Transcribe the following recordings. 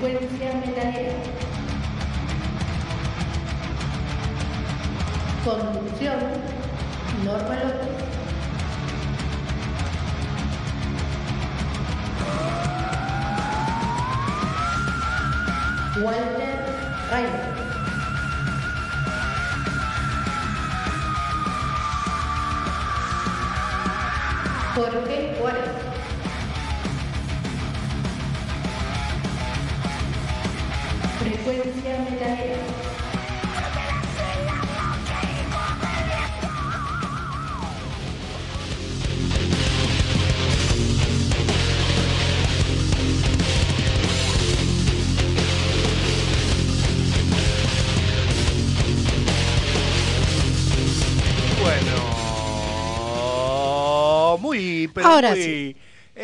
Frecuencia metalera. Conducción, Norma López. Walter Reiner. Jorge Juárez. Frecuencia metalera. Pero ahora muy, sí.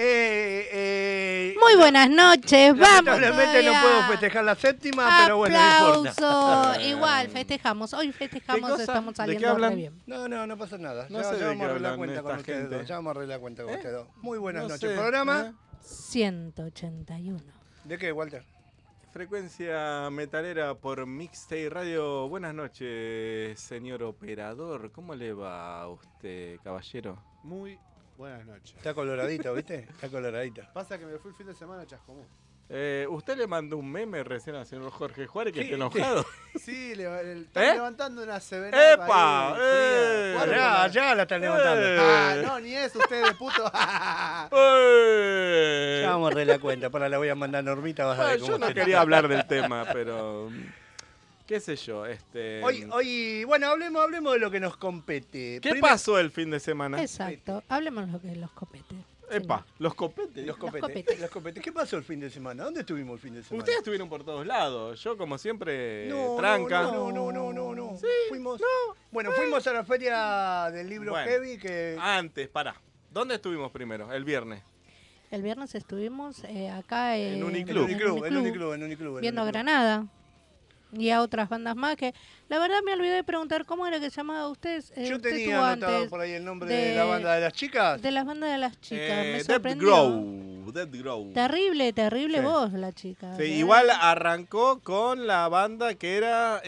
Muy buenas noches, vamos. Lamentablemente no puedo festejar la séptima, pero bueno, no importa. Igual, festejamos. Hoy festejamos, estamos saliendo re bien. No pasa nada. No ya sé vamos a arreglar hablan cuenta con esta ustedes gente. dos. Ya vamos a arreglar cuenta con ustedes dos. Muy buenas No noches. sé, ¿Programa? 181. ¿De qué, Walter? Frecuencia metalera por Mixtape Radio. Buenas noches, señor operador. ¿Cómo le va a usted, caballero? Muy buenas noches. Está coloradito, ¿viste? Está coloradito. Pasa que me fui el fin de semana a Chascomú. ¿Usted le mandó un meme recién al señor Jorge Juárez que está enojado? Sí, están levantando una severa. ¡Epa! Ya la están levantando. No, ni eso, ustedes, puto. Ya vamos a arreglar cuenta. Para la voy a mandar a Normita. Vas a ver cómo Yo no te- quería hablar del tema, pero... ¿Qué sé yo? Hoy, bueno, hablemos de lo que nos compete. ¿Qué pasó el fin de semana? Exacto, hablemos de lo que los copetes. Epa, los copetes. Los copetes. ¿Qué pasó el fin de semana? ¿Dónde estuvimos el fin de semana? Ustedes estuvieron por todos lados. Yo, como siempre, No, tranca. No. Sí, Fuimos a la feria del libro Bueno. Heavy que... Antes, pará. ¿Dónde estuvimos primero? El viernes. El viernes estuvimos acá En Uniclub. En Uniclub. viendo a Granada y a otras bandas más que la verdad me olvidé de preguntar cómo era que se llamaba ustedes. Yo usted tenía estuvo anotado antes por ahí el nombre de la banda de las chicas. de las bandas de las chicas. Me Dead sorprendió. Grow. Terrible Sí. voz la chica. Sí, ¿verdad? igual arrancó con la banda que era...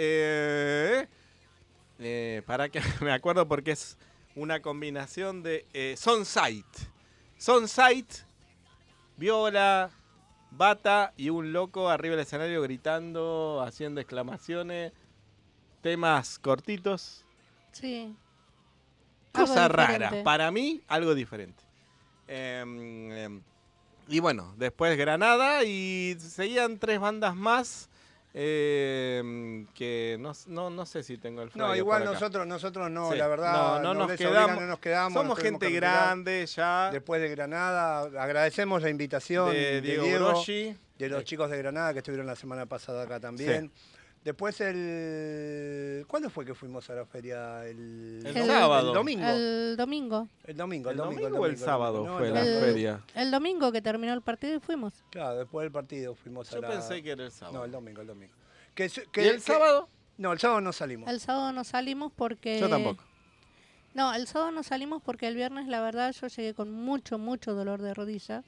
para que me acuerdo porque es una combinación de Sonsight. Sonsight, viola, bata y un loco arriba del escenario gritando, haciendo exclamaciones, temas cortitos, Sí. Algo cosa rara. diferente. Para mí, algo diferente. Y bueno, después Granada y seguían 3 bandas más que no sé si tengo el flyer. No, igual por acá. nosotros no, Sí. la verdad. No nos les quedamos. obligan, no nos quedamos. Somos nos tuvimos gente que retirar. grande ya. Después de Granada, agradecemos la invitación De Diego Groschi. de los chicos de Granada que estuvieron la semana pasada acá también. Después ¿cuándo fue que fuimos a la feria? El sábado. El domingo. El domingo. El domingo o el sábado no, fue el la domingo. feria? El domingo que terminó el partido y fuimos. Claro, después del partido fuimos a Yo la... pensé que era el sábado. No, el domingo. ¿Y el sábado? No, el sábado no salimos. El sábado no salimos porque... Yo tampoco. No, el sábado no salimos porque el viernes, la verdad, yo llegué con mucho dolor de rodilla.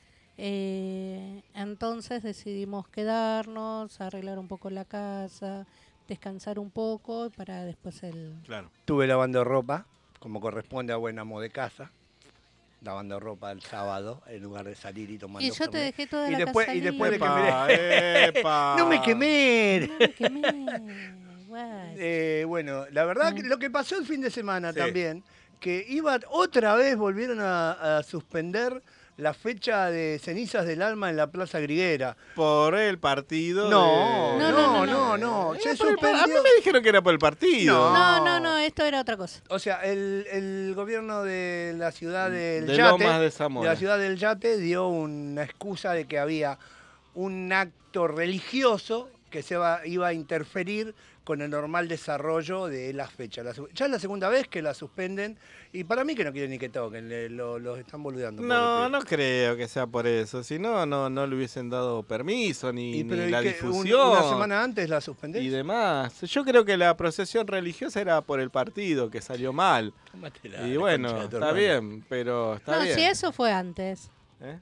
Entonces decidimos quedarnos, arreglar un poco la casa, descansar un poco para después Claro. Estuve lavando ropa, como corresponde a buen amo de casa. Lavando ropa el sábado, en lugar de salir y tomando Y yo te fernet. dejé toda y la después, casa y después de que Epa, miré... epa. ¡No me quemé! No me quemé, guay. Bueno, la verdad que lo que pasó el fin de semana Sí. también, que otra vez volvieron a suspender la fecha de Cenizas del Alma en la Plaza Griguera. Por el partido. No, de- no. Se A mí suspendió. me dijeron que era por el partido. No, esto era otra cosa. O sea, el gobierno de la ciudad del De Yate, Lomas de Zamora. la ciudad del Yate dio una excusa de que había un acto religioso que iba a interferir con el normal desarrollo de la fecha. Ya es la segunda vez que la suspenden y para mí que no quieren ni que toquen, los están boludeando. No creo que sea por eso. Si no, no le hubiesen dado permiso ni la ¿y qué, difusión. una semana antes la suspendés? Y demás. Yo creo que la procesión religiosa era por el partido, que salió mal. Tómatela, Y la bueno, concha de tu está hermana. bien, pero está No, bien. si eso fue antes. ¿Eh?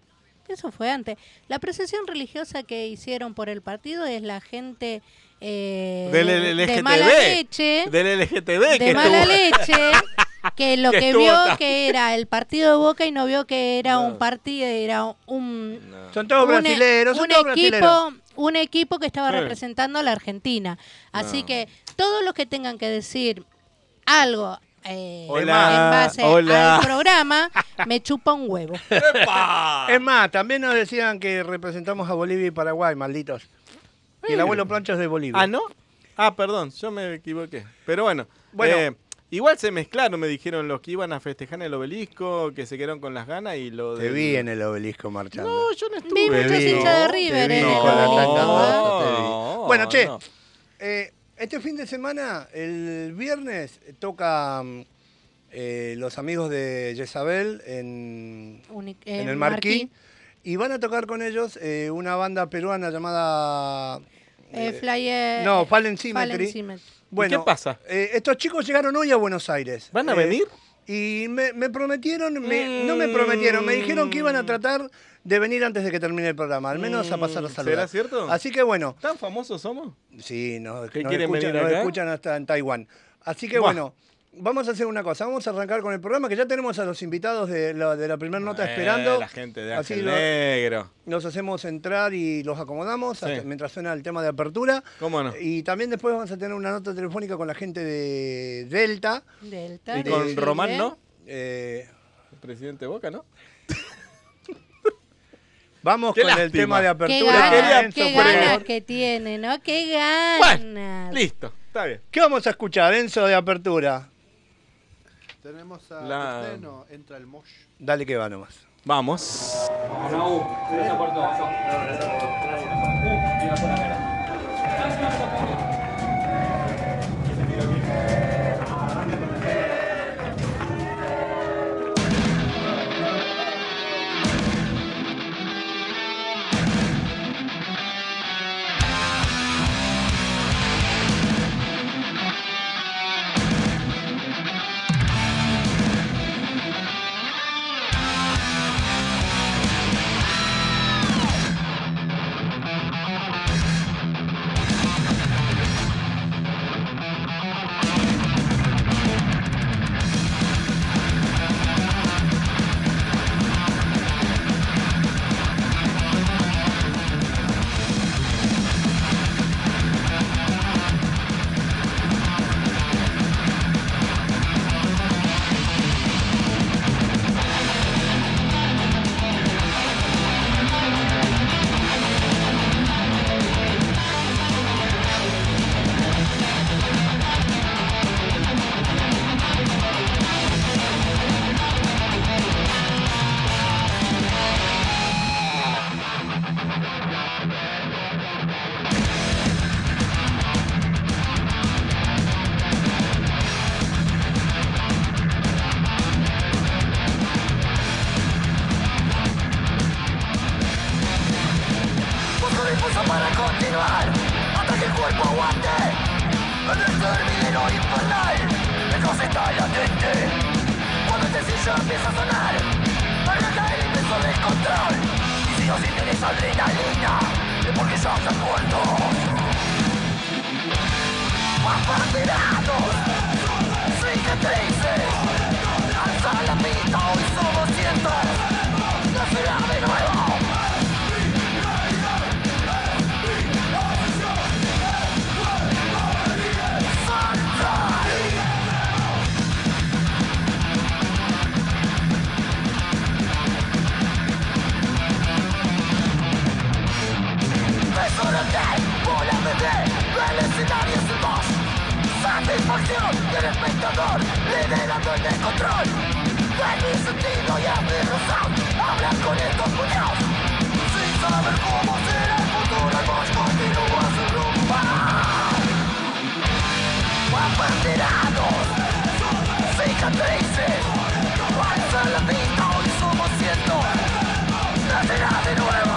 Eso fue antes. La procesión religiosa que hicieron por el partido es la gente Del de mala leche. Del LGTB. De mala leche. Que lo que que estuvo vio tan- que era el partido de Boca y no vio que era No. un partido, era un Son todos brasileros, son un todos brasileros. un equipo que estaba Sí. representando a la Argentina. Así No. que todos los que tengan que decir algo Hola, en base hola. al programa, me chupa un huevo. ¡Epa! Es más, también nos decían que representamos a Bolivia y Paraguay, malditos. Y el abuelo Plancho es de Bolivia. Ah, ¿no? Ah, perdón, yo me equivoqué. Pero bueno, Bueno. igual se mezclaron, me dijeron los que iban a festejar en el obelisco, que se quedaron con las ganas y lo de... Te vi en el obelisco marchando. No, yo no estuve. Vi muchos vi, hinchas de te River vi en el con la obelisco, tanga ¿eh? roja, te vi. No, Bueno, che, no. este fin de semana, el viernes, toca los amigos de Jezabel en el Marquí. Y van a tocar con ellos una banda peruana llamada... Flyer. no, Fallen Symmetry. Fallen Symmetry. Bueno, qué pasa? Estos chicos llegaron hoy a Buenos Aires. ¿Van a venir? Y me prometieron, no me prometieron, me dijeron que iban a tratar de venir antes de que termine el programa, al menos a pasar a saludar. ¿Será cierto? Así que bueno, ¿Tan famosos somos? sí, nos ¿Qué nos quieren escuchan, venir nos acá? escuchan hasta en Taiwán. Así que Buah. bueno, vamos a hacer una cosa, vamos a arrancar con el programa, que ya tenemos a los invitados de la primera nota esperando. La gente de Así Ángel lo- Negro. Los hacemos entrar y los acomodamos Sí. mientras suena el tema de apertura. ¿Cómo no? Y también después vamos a tener una nota telefónica con la gente de Delta. Delta. Y de con Chile. Román, ¿no? Eh, El presidente Boca, ¿no? vamos Qué con el lástima. tema de Qué apertura. quería- ganas, qué Enzo, por ganas favor. que tiene, ¿no? Qué Bueno, ganas. listo, está bien. ¿Qué vamos a escuchar, Enzo, de apertura? Tenemos a La- usted, no, entra el Mosh. Dale que va nomás. Vamos. Gracias por todo. Busco el impulso para continuar hasta que el cuerpo aguante. En el terminero infernal, el caos está latente. Cuando este sillo empieza a sonar, arranca el inmenso descontrol. Y si no sienten esa adrenalina, es porque ya están muertos. Apanterados, cicatrices, alza la pista, hoy somos cientos. Nacerá de nuevo. Desorden, bola bebé, el escenario es el boss. Satisfacción del espectador, liderando el descontrol. En mi sentido y en mi razón, hablan con estos puños. Sin saber cómo será el futuro, el boss continúa su rumbo. Apanterados, cicatrices, alza la vista, hoy somos cientos. Nacerá de nuevo.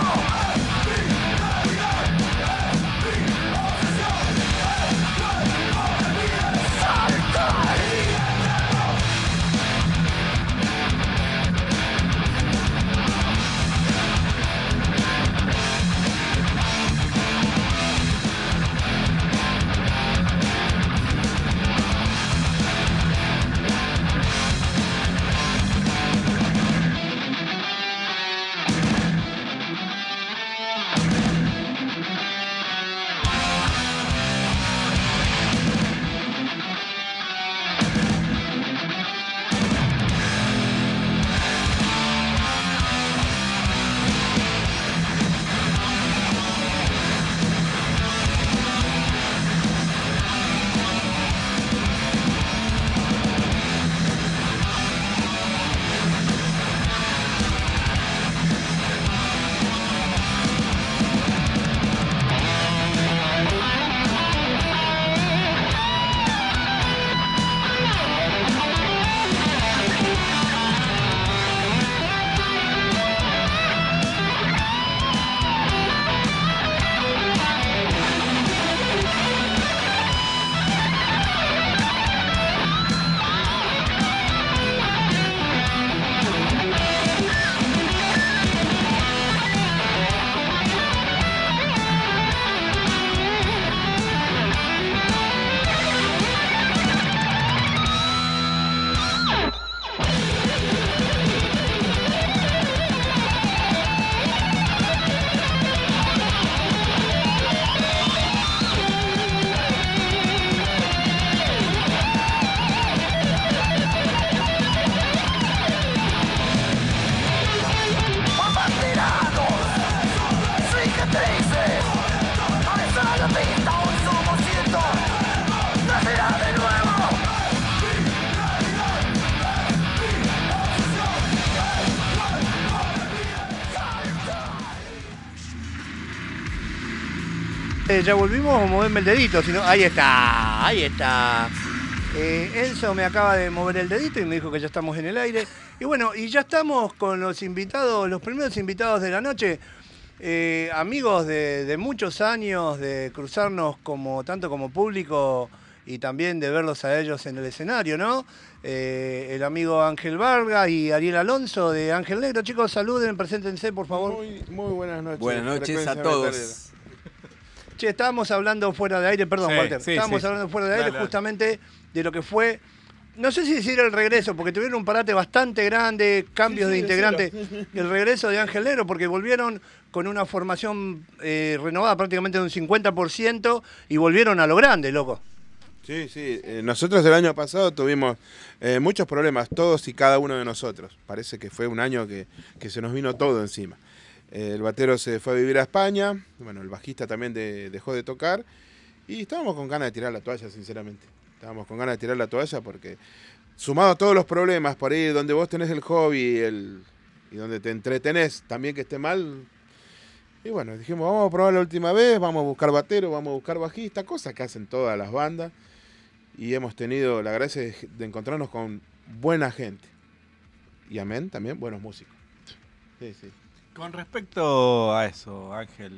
Ya volvimos o moverme el dedito, sino ahí está, ahí está. Enzo me acaba de mover el dedito y me dijo que ya estamos en el aire. Y bueno, y ya estamos con los invitados, los primeros invitados de la noche. Amigos de muchos años, de cruzarnos tanto como público y también de verlos a ellos en el escenario, ¿no? El amigo Ángel Vargas y Ariel Alonso de Ángel Negro. Chicos, saluden, preséntense, por favor. Muy buenas noches. Buenas noches a todos. Che, estábamos hablando fuera de aire, perdón, Sí, Walter. sí, Estábamos sí. hablando fuera de aire Dale. justamente de lo que fue, no sé si decir el regreso, porque tuvieron un parate bastante grande, cambios de integrantes. El regreso de Ángel Negro, porque volvieron con una formación renovada prácticamente de un 50% y volvieron a lo grande, loco. Sí, sí. Nosotros el año pasado tuvimos muchos problemas, todos y cada uno de nosotros. Parece que fue un año que se nos vino todo encima. El batero se fue a vivir a España, bueno, el bajista también dejó de tocar y estábamos con ganas de tirar la toalla, sinceramente. Estábamos con ganas de tirar la toalla porque, sumado a todos los problemas, por ahí donde vos tenés el hobby y donde te entretenés, también que esté mal. Y bueno, dijimos, vamos a probar la última vez, vamos a buscar batero, vamos a buscar bajista, cosas que hacen todas las bandas. Y hemos tenido la gracia de encontrarnos con buena gente. Y amén, también buenos músicos. Sí, sí. Con respecto a eso, Ángel,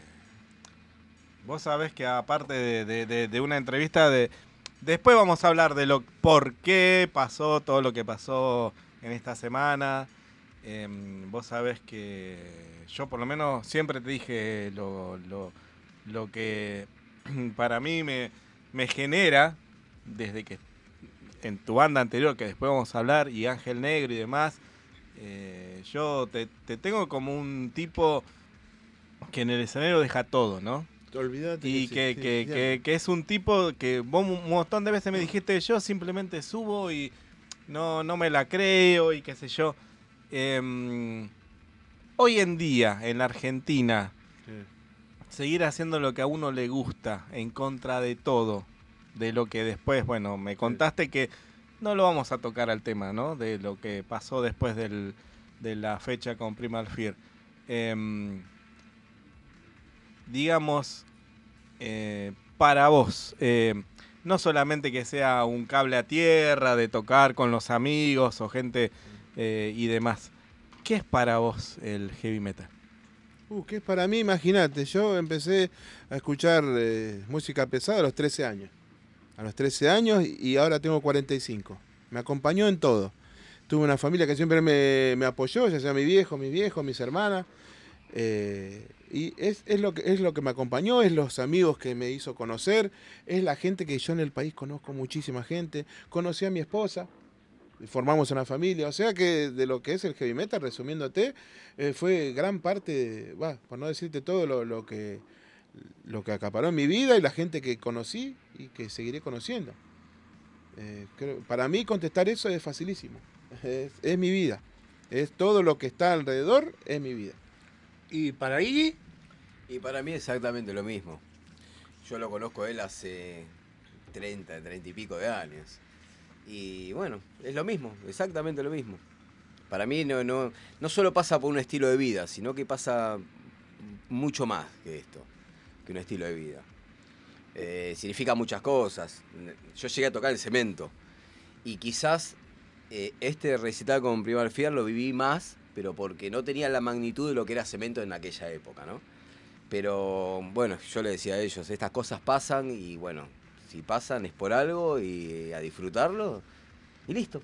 vos sabés que aparte de una entrevista, después vamos a hablar de por qué pasó todo lo que pasó en esta semana. Vos sabés que yo por lo menos siempre te dije lo que para mí me genera, desde que en tu banda anterior, que después vamos a hablar, y Ángel Negro y demás. Yo te tengo como un tipo que en el escenario deja todo, ¿no? Olvídate. Y que es un tipo que vos un montón de veces me dijiste, yo simplemente subo y no me la creo y qué sé yo. Hoy en día, en la Argentina, seguir haciendo lo que a uno le gusta, en contra de todo, de lo que después, bueno, me contaste que no lo vamos a tocar al tema, ¿no? De lo que pasó después de la fecha con Primal Fear. Digamos, para vos, no solamente que sea un cable a tierra, de tocar con los amigos o gente y demás, ¿qué es para vos el heavy metal? ¿Qué es para mí? Imagínate, yo empecé a escuchar música pesada a los 13 años. A los 13 años y ahora tengo 45. Me acompañó en todo. Tuve una familia que siempre me apoyó, ya sea mi viejo, mis hermanas. Y es lo que me acompañó, es los amigos que me hizo conocer, es la gente que yo en el país conozco muchísima gente. Conocí a mi esposa, formamos una familia. O sea que de lo que es el heavy metal, resumiéndote, fue gran parte, por no decirte todo lo que acaparó en mi vida y la gente que conocí y que seguiré conociendo. Para mí contestar eso es facilísimo. Es mi vida. Es todo lo que está alrededor, es mi vida. ¿Y para Iggy? Y para mí exactamente lo mismo. Yo lo conozco a él hace 30 y pico de años. Y bueno, es lo mismo, exactamente lo mismo. Para mí no solo pasa por un estilo de vida, sino que pasa mucho más que esto, que un estilo de vida. Significa muchas cosas. Yo llegué a tocar el Cemento y quizás este recital con Primal Fear lo viví más, pero porque no tenía la magnitud de lo que era Cemento en aquella época, ¿no? Pero bueno, yo le decía a ellos, estas cosas pasan y bueno, si pasan es por algo y a disfrutarlo y listo.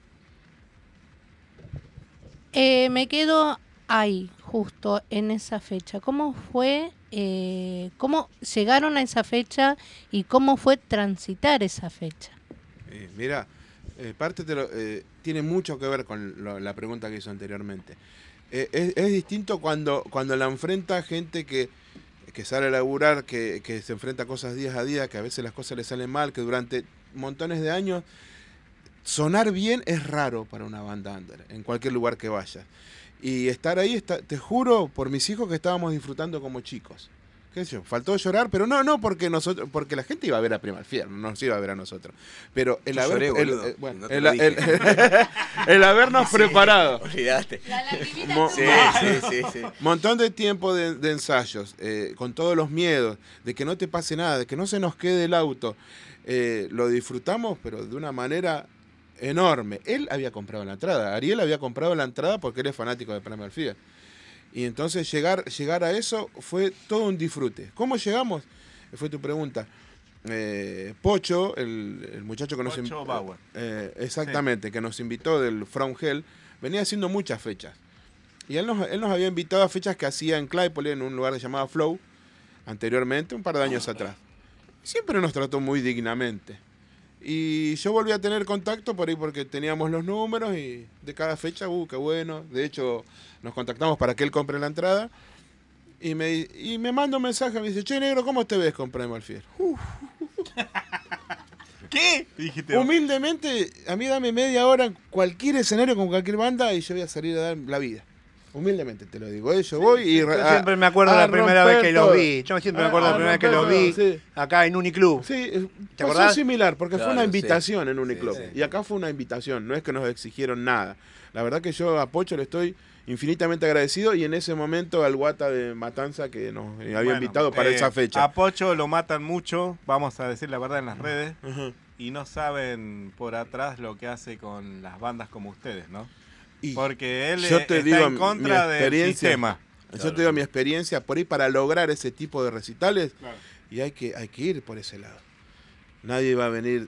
Me quedo ahí, justo en esa fecha. ¿Cómo fue, cómo llegaron a esa fecha y cómo fue transitar esa fecha? Mira, parte tiene mucho que ver con la pregunta que hizo anteriormente. Es distinto cuando la enfrenta gente que sale a laburar, que se enfrenta a cosas día a día, que a veces las cosas le salen mal, que durante montones de años sonar bien es raro para una banda under, en cualquier lugar que vayas. Y estar ahí, te juro por mis hijos que estábamos disfrutando como chicos. qué sé yo, faltó llorar, pero no porque nosotros, porque la gente iba a ver a Primal Fear, no nos iba a ver a nosotros. Pero el Yo haber, lloré, el- boludo, bueno, no te lo dije. el habernos preparado. Olvidaste. Mo- Sí. Montón de tiempo de ensayos, con todos los miedos, de que no te pase nada, de que no se nos quede el auto. Lo disfrutamos, pero de una manera enorme. Él había comprado la entrada, Ariel había comprado la entrada porque él es fanático de Primal Fear. Y entonces llegar a eso fue todo un disfrute. ¿Cómo llegamos? Fue tu pregunta. Pocho, el muchacho que Pocho Bauer. exactamente, que nos invitó del From Hell, venía haciendo muchas fechas. Y él nos había invitado a fechas que hacía en Claypole, en un lugar llamado Flow, anteriormente, un par de años atrás. Siempre nos trató muy dignamente. Y yo volví a tener contacto por ahí porque teníamos los números y de cada fecha, qué bueno. De hecho, nos contactamos para que él compre la entrada. Y me manda un mensaje, me dice, che, negro, ¿cómo te ves con Primal Fear? ¿Qué? Dijiste. Humildemente, a mí dame media hora en cualquier escenario con cualquier banda y yo voy a salir a dar la vida. Humildemente te lo digo. Yo voy y... Yo siempre me acuerdo la primera vez que los vi. Yo siempre me acuerdo la primera vez que los vi sí. acá en Uniclub. Sí, ¿Te pasó acordás? similar, porque fue Claro, una sí. invitación en Uniclub. Sí. Y acá fue una invitación, no es que nos exigieron nada. La verdad que yo a Pocho le estoy infinitamente agradecido y en ese momento al Guata de Matanza que nos había Bueno, invitado para esa fecha. A Pocho lo matan mucho, vamos a decir la verdad en las redes, Ajá. y no saben por atrás lo que hace con las bandas como ustedes, ¿no? Y Porque él yo te está digo en contra mi del experiencia. sistema. Yo te digo mi experiencia por ahí para lograr ese tipo de recitales Claro. y hay que ir por ese lado. Nadie va a venir,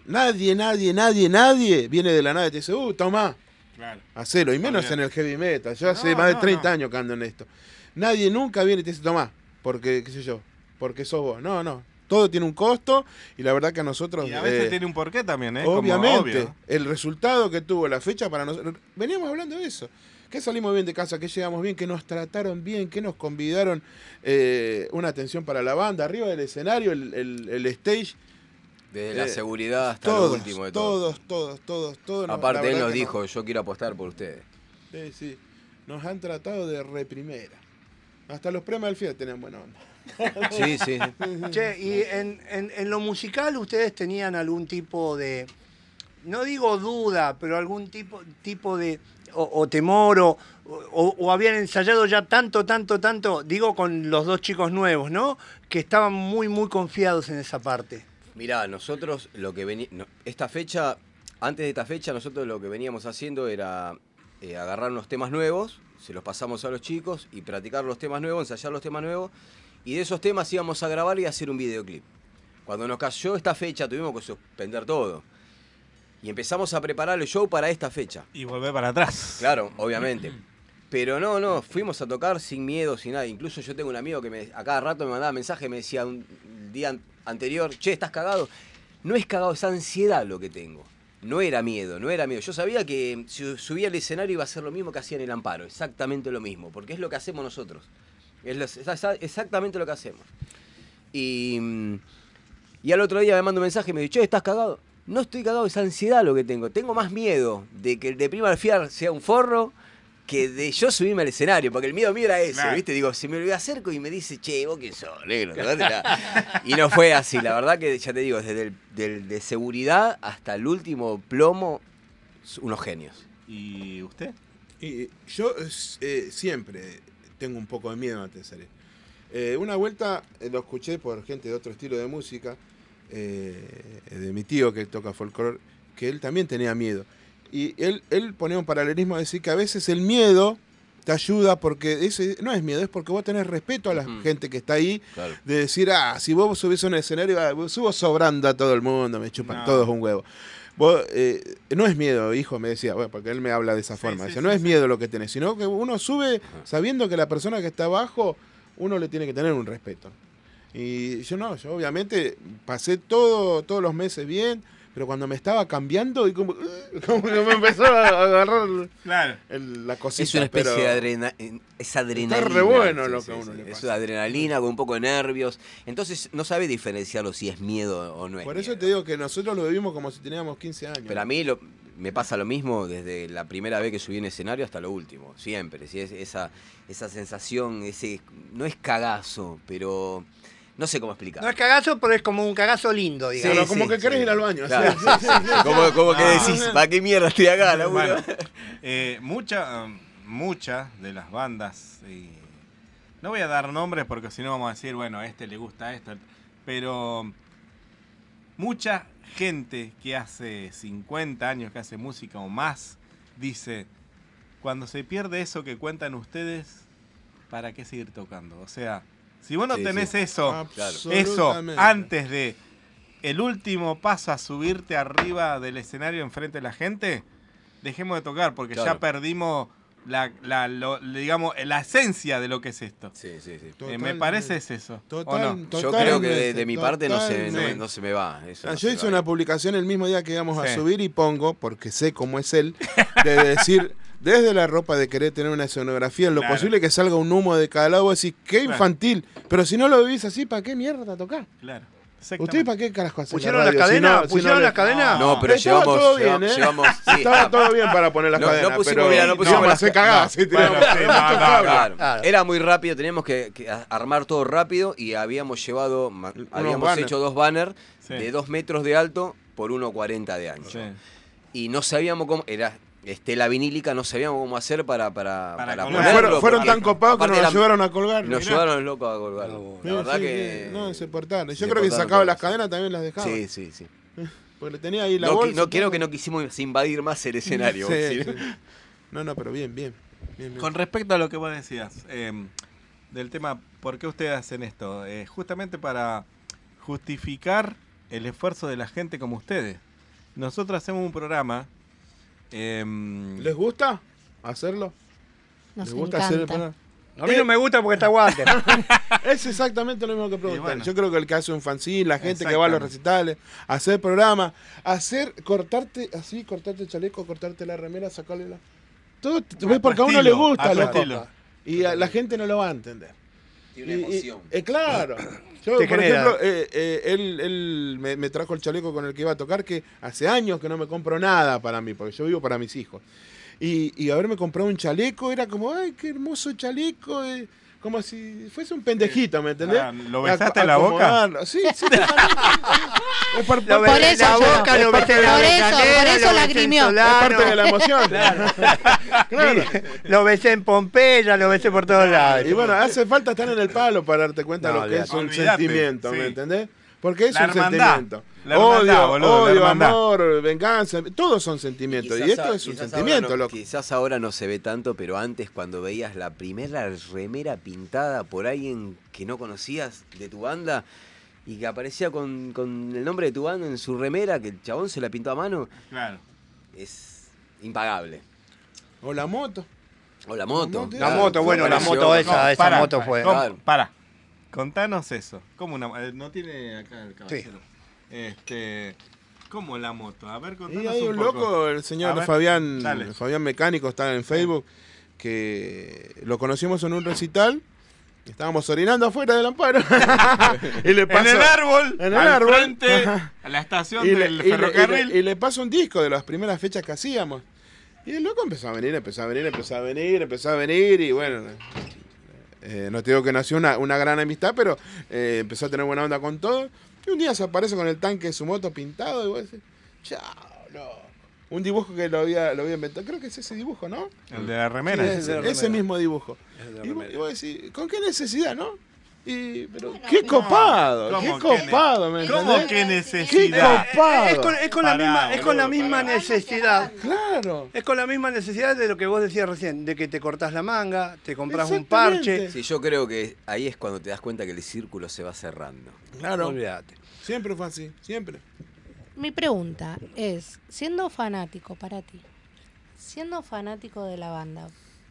nadie viene de la nada y te dice, tomá, Claro. hacelo, y menos Olvídate. en el heavy metal. Yo hace No, más de no, 30 no. años que ando en esto. Nadie nunca viene y te dice, tomá, porque, qué sé yo, porque sos vos. No, todo tiene un costo y la verdad que a nosotros... Y a veces tiene un porqué también, ¿eh? Obviamente, Como obvio. el resultado que tuvo la fecha para nosotros, veníamos hablando de eso, que salimos bien de casa, que llegamos bien, que nos trataron bien, que nos convidaron una atención para la banda, arriba del escenario, el stage, Desde la seguridad hasta todos, lo último de todo. todos. la Aparte, él verdad nos que dijo, yo quiero apostar por ustedes. sí, nos han tratado de reprimera. Hasta los Primal Fear tenían buena onda. Sí. Che, y en lo musical ustedes tenían algún tipo de, no digo duda, pero algún tipo de o temor o habían ensayado ya tanto, digo con los dos chicos nuevos, ¿no? Que estaban muy confiados en esa parte. Mirá, nosotros lo que antes de esta fecha, nosotros lo que veníamos haciendo era agarrar unos temas nuevos, se los pasamos a los chicos y practicar los temas nuevos, ensayar los temas nuevos, y de esos temas íbamos a grabar y hacer un videoclip. Cuando nos cayó esta fecha tuvimos que suspender todo. Y empezamos a preparar el show para esta fecha. Y volver para atrás. Claro, obviamente. Pero no, fuimos a tocar sin miedo, sin nada. Incluso yo tengo un amigo que a cada rato me mandaba mensaje, me decía un día anterior, che, ¿estás cagado? No es cagado, es ansiedad lo que tengo. No era miedo. Yo sabía que si subía al escenario iba a ser lo mismo que hacía en el Amparo, exactamente lo mismo, porque es lo que hacemos nosotros. Es exactamente lo que hacemos. Y al otro día me manda un mensaje y me dice, che, ¿estás cagado? No estoy cagado, es ansiedad lo que tengo. Tengo más miedo de que el de Primal Fear sea un forro que de yo subirme al escenario, porque el miedo mío era ese, Claro. ¿viste? Digo, si me lo acerco y me dice, che, vos quién sos, negro. Y no fue así, la verdad que ya te digo, desde de seguridad hasta el último plomo, unos genios. ¿Y usted? Y yo siempre tengo un poco de miedo antes de salir. Una vuelta lo escuché por gente de otro estilo de música, de mi tío que toca folclore, que él también tenía miedo. Y él ponía un paralelismo a decir que a veces el miedo te ayuda porque no es miedo, es porque vos tenés respeto a la gente que está ahí, Claro. de decir, si vos subís a un escenario, subo sobrando a todo el mundo, me chupan No. todos un huevo. Vos, no es miedo, hijo, me decía, bueno, porque él me habla de esa forma. Dice, no es miedo lo que tenés, sino que uno sube sabiendo que la persona que está abajo, uno le tiene que tener un respeto. Y yo obviamente pasé todos los meses bien, pero cuando me estaba cambiando y como que me empezó a agarrar Claro. la cosita. Es una especie pero de es adrenalina. Está re bueno Sí, lo sí, que a uno sí. le Es pasa. adrenalina con un poco de nervios. Entonces no sabe diferenciarlo si es miedo o no es Por eso miedo. te digo que nosotros lo vivimos como si teníamos 15 años. Pero a mí me pasa lo mismo desde la primera vez que subí en escenario hasta lo último. Siempre. ¿Sí? Esa sensación, no es cagazo, pero No sé cómo explicar. No es cagazo, pero es como un cagazo lindo, digamos. Pero como que querés ir al baño. Claro. Sí, sí, sí. Como que decís, ¿para qué mierda estoy acá, laburo? Bueno, muchas de las bandas, no voy a dar nombres porque si no vamos a decir, bueno, a este le gusta esto, pero mucha gente que hace 50 años que hace música o más, dice, cuando se pierde eso que cuentan ustedes, ¿para qué seguir tocando? O sea, si vos no tenés eso antes de el último paso a subirte arriba del escenario enfrente de la gente, dejemos de tocar porque ya perdimos digamos, la esencia de lo que es esto. Sí. Me parece es eso. Yo creo que de mi parte no se me va. Yo hice una publicación el mismo día que íbamos a subir y pongo, porque sé cómo es él, de decir, desde la ropa de querer tener una escenografía, en lo posible que salga un humo de cada lado, decir, qué infantil. Pero si no lo vivís así, ¿para qué mierda tocar? Claro. ¿Ustedes para qué carajo hacen ¿Pusieron las cadenas? ¿Pusieron las cadenas? No, pero estaba todo bien, ¿eh? Estaba todo bien para poner las cadenas. No pusimos, pero no pusimos las cagadas. Era muy rápido, teníamos que armar todo rápido y habíamos hecho 2 banners de 2 metros de alto por 1,40 de ancho. Y no sabíamos cómo, era estela vinílica, no sabíamos cómo hacer para ponerlo. Fueron tan copados que nos ayudaron a colgar. Nos ayudaron los locos a colgarlo. La verdad que... No, es importante. Yo creo que sacaba las cadenas, también las dejaba. Sí. Porque tenía ahí la bolsa. Creo que no quisimos invadir más el escenario. Sí. No, pero bien. Con respecto a lo que vos decías, del tema, ¿por qué ustedes hacen esto? Justamente para justificar el esfuerzo de la gente como ustedes. Nosotros hacemos un programa... ¿Les gusta hacerlo? Nos ¿Les gusta encanta. hacer el programa? A mí no me gusta porque está guante. Es exactamente lo mismo que preguntar. Bueno. Yo creo que el que hace un fanzine, la gente que va a los recitales, hacer programa, cortarte el chaleco, cortarte la remera, sacarle la... Todo, ¿ves? Porque a uno le gusta, loco. Y a la gente no lo va a entender. Tiene una emoción. Claro. Yo, por ejemplo, él me trajo el chaleco con el que iba a tocar, que hace años que no me compro nada para mí, porque yo vivo para mis hijos. Y haberme comprado un chaleco era como, ay, qué hermoso chaleco, como si fuese un pendejito, ¿me entendés? ¿Lo besaste en la boca? Sí. Por eso lagrimió. Es parte de la emoción. Claro. Lo besé en Pompeya, lo besé por todos lados. Y bueno, hace falta estar en el palo para darte cuenta de lo que es un sentimiento, ¿me entendés? Porque es un sentimiento. Odio, amor, venganza, todos son sentimientos. Y esto es un sentimiento, loco. Quizás ahora no se ve tanto, pero antes cuando veías la primera remera pintada por alguien que no conocías de tu banda y que aparecía con el nombre de tu banda en su remera, que el chabón se la pintó a mano, claro, es impagable. O la moto. La moto, bueno, la moto esa moto fue. Para. Contanos eso. ¿Cómo no tiene acá el caballero? Sí. ¿Cómo la moto? A ver, contanos y hay un poco. Loco, el señor Fabián Mecánico, está en Facebook, que lo conocimos en un recital. Estábamos orinando afuera del Amparo. Y le paso, en el árbol. Frente a la estación del ferrocarril. Y le paso un disco de las primeras fechas que hacíamos. Y el loco empezó a venir. Y bueno... no te digo que nació una gran amistad, pero empezó a tener buena onda con todo. Y un día se aparece con el tanque de su moto pintado y vos decís, chao, loco. Un dibujo que lo había inventado. Creo que es ese dibujo, ¿no? El de la remera. Sí, ese mismo dibujo. Y vos decís, ¿con qué necesidad, no? Pero qué copado, ¿me entendés? ¿Cómo qué necesidad? Qué copado. Es con la misma necesidad. Claro. Es con la misma necesidad de lo que vos decías recién, de que te cortás la manga, te compras un parche. Sí, yo creo que ahí es cuando te das cuenta que el círculo se va cerrando. Claro. Olvídate. Siempre fue así, siempre. Mi pregunta es, siendo fanático de la banda,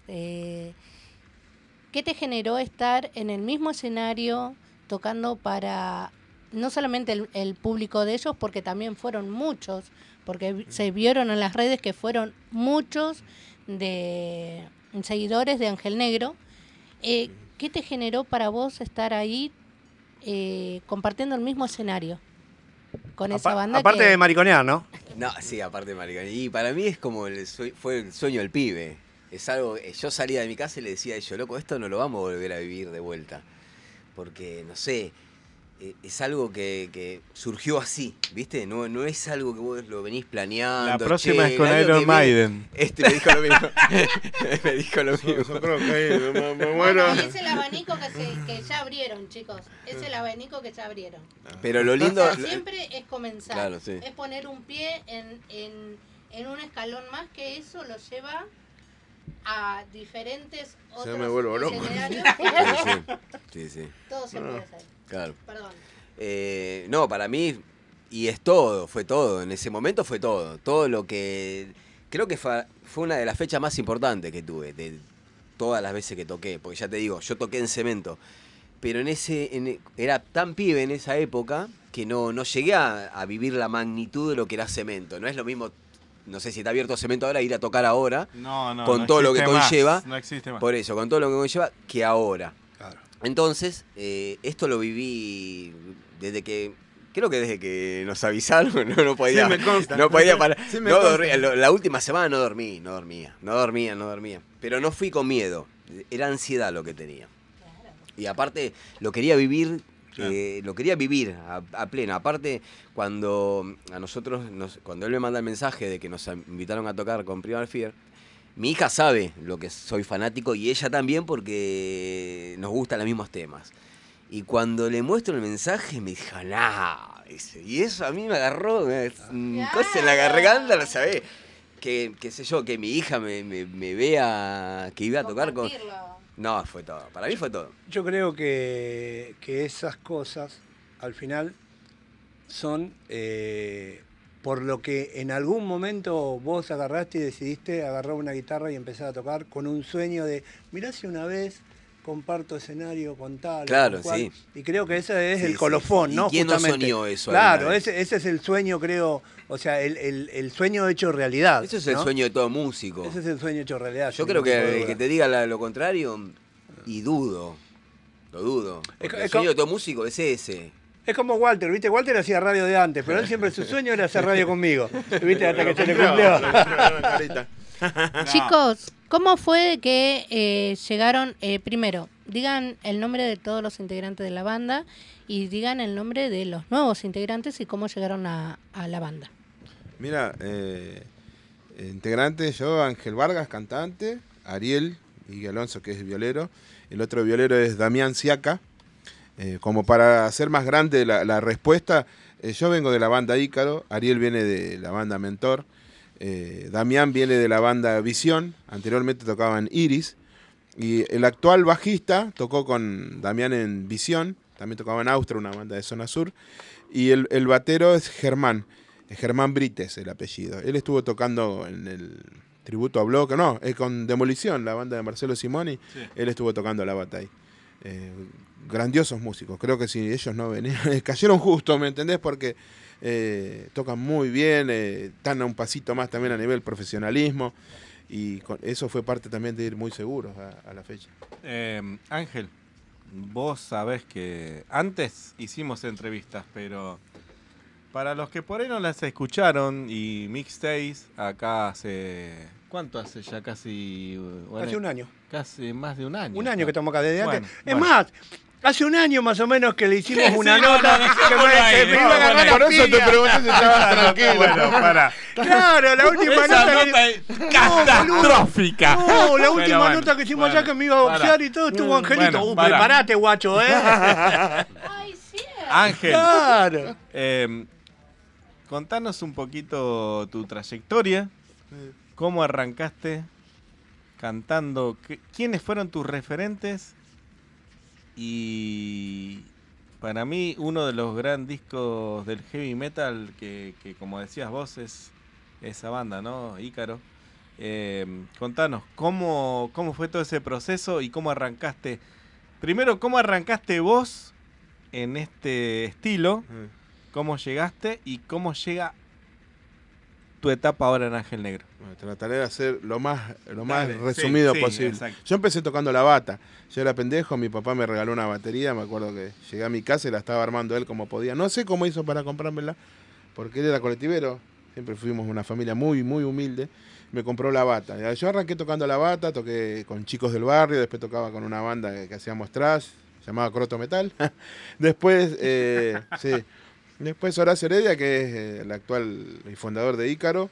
¿qué te generó estar en el mismo escenario tocando para no solamente el público de ellos, porque también fueron muchos, porque se vieron en las redes que fueron muchos de seguidores de Ángel Negro? ¿Qué te generó para vos estar ahí compartiendo el mismo escenario con esa banda? Aparte de mariconear, ¿no? No, sí, aparte de mariconear. Y para mí es como fue el sueño del pibe. Es algo, yo salía de mi casa y le decía a ellos, loco, esto no lo vamos a volver a vivir de vuelta. Porque, no sé, es algo que surgió así, ¿viste? No es algo que vos lo venís planeando. La próxima es el con año Iron que viene, Maiden. Me dijo lo mismo. Me dijo lo mismo. Yo creo que me muero. Bueno, es el abanico que ya abrieron, chicos. Es el abanico que ya abrieron. Pero lo lindo... O sea, siempre es comenzar. Claro, sí. Es poner un pie en un escalón más, que eso lo lleva a diferentes otros me vuelvo loco. escenarios. Sí. Todo se puede hacer. Claro. Perdón. No, para mí, y es todo, fue todo. En ese momento fue todo. Todo lo que... Creo que fue una de las fechas más importantes que tuve, de todas las veces que toqué. Porque ya te digo, yo toqué en Cemento. Pero era tan pibe en esa época que no llegué a vivir la magnitud de lo que era Cemento. No es lo mismo, no sé si está abierto Cemento ahora, ir a tocar ahora, con todo lo que conlleva. No existe más. Por eso, con todo lo que conlleva, que ahora. Claro. Entonces, esto lo viví creo que desde que nos avisaron, no podía, Sí, me consta. no podía parar. Sí, me No consta. dormía, la última semana no dormía. Pero no fui con miedo, era ansiedad lo que tenía. Y aparte, lo quería vivir a pleno. Aparte, cuando a nosotros, cuando él me manda el mensaje de que nos invitaron a tocar con Primal Fear, mi hija sabe lo que soy fanático y ella también porque nos gustan los mismos temas. Y cuando le muestro el mensaje me dijo, y eso a mí me agarró, cosa en la garganta, lo sabés. Que sé yo, que mi hija me vea que iba a tocar con... No, fue todo, para mí fue todo. Yo creo que esas cosas, al final, son por lo que en algún momento vos agarraste y decidiste agarrar una guitarra y empezar a tocar con un sueño de, mirá si una vez comparto escenario con tal. Claro, con cual. sí. Y creo que ese es Sí, el colofón, sí. ¿no? ¿Y quién justamente. no soñó eso? Claro, alguna vez? ese es el sueño, creo, o sea, el sueño hecho realidad. Eso es el ¿no? sueño de todo músico. Ese es el sueño hecho realidad. Yo sin creo ningún tipo de que el duda. que te diga lo contrario, y lo dudo. Porque el Es sueño de todo músico es ese. Es como Walter, ¿viste? Walter hacía radio de antes, pero él siempre su sueño era hacer radio conmigo. ¿Viste? Hasta que se le cumplió. Chicos, ¿cómo fue que llegaron? Primero, digan el nombre de todos los integrantes de la banda y digan el nombre de los nuevos integrantes y cómo llegaron a la banda. Mira, integrante yo, Ángel Vargas, cantante, Ariel y Alonso, que es violero. El otro violero es Damián Siaca. Como para hacer más grande la respuesta, yo vengo de la banda Ícaro, Ariel viene de la banda Mentor, Damián viene de la banda Visión, anteriormente tocaban Iris, y el actual bajista tocó con Damián en Visión, también tocaba en Austria, una banda de zona sur, y el batero es Germán Brites el apellido. Él estuvo tocando en el tributo a Bloque, con Demolición, la banda de Marcelo Simoni, sí. Él estuvo tocando la bata ahí. Grandiosos músicos, creo que si ellos no venían, cayeron justo, ¿me entendés? Porque tocan muy bien, están a un pasito más también a nivel profesionalismo, y eso fue parte también de ir muy seguros a la fecha. Ángel, vos sabés que antes hicimos entrevistas, pero para los que por ahí no las escucharon, y Mixtapes acá hace... ¿Cuánto hace ya? Casi... Bueno, hace un año. Casi más de un año. Un año que estamos acá desde antes. Es bueno. más, hace un año más o menos que le hicimos una sí, nota que me iba a agarrar por la eso te piña. pregunté si estabas tranquilo. Bueno, para. Claro, la última Esa nota nota es catastrófica. No, la Pero última bueno, nota que hicimos allá que me iba a boxear y todo, estuvo Angelito. Bueno, para. Preparate, guacho, Ay, sí. Ángel, Claro. contanos un poquito tu trayectoria. ¿Cómo arrancaste cantando? ¿Quiénes fueron tus referentes? Y para mí uno de los grandes discos del heavy metal que como decías vos es esa banda, ¿no? Ícaro. Contanos, ¿cómo fue todo ese proceso y cómo arrancaste? Primero, ¿cómo arrancaste vos en este estilo? ¿Cómo llegaste y cómo llega tu etapa ahora en Ángel Negro? Bueno, trataré de hacer lo más Dale, resumido sí, posible. Exacto. Yo empecé tocando la bata. Yo era pendejo, mi papá me regaló una batería, me acuerdo que llegué a mi casa y la estaba armando él como podía. No sé cómo hizo para comprármela, porque él era colectivero, siempre fuimos una familia muy, muy humilde. Me compró la bata. Yo arranqué tocando la bata, toqué con chicos del barrio, después tocaba con una banda que hacíamos trash, llamaba Croto Metal. Después, sí. Después Horacio Heredia, que es el actual y fundador de Ícaro.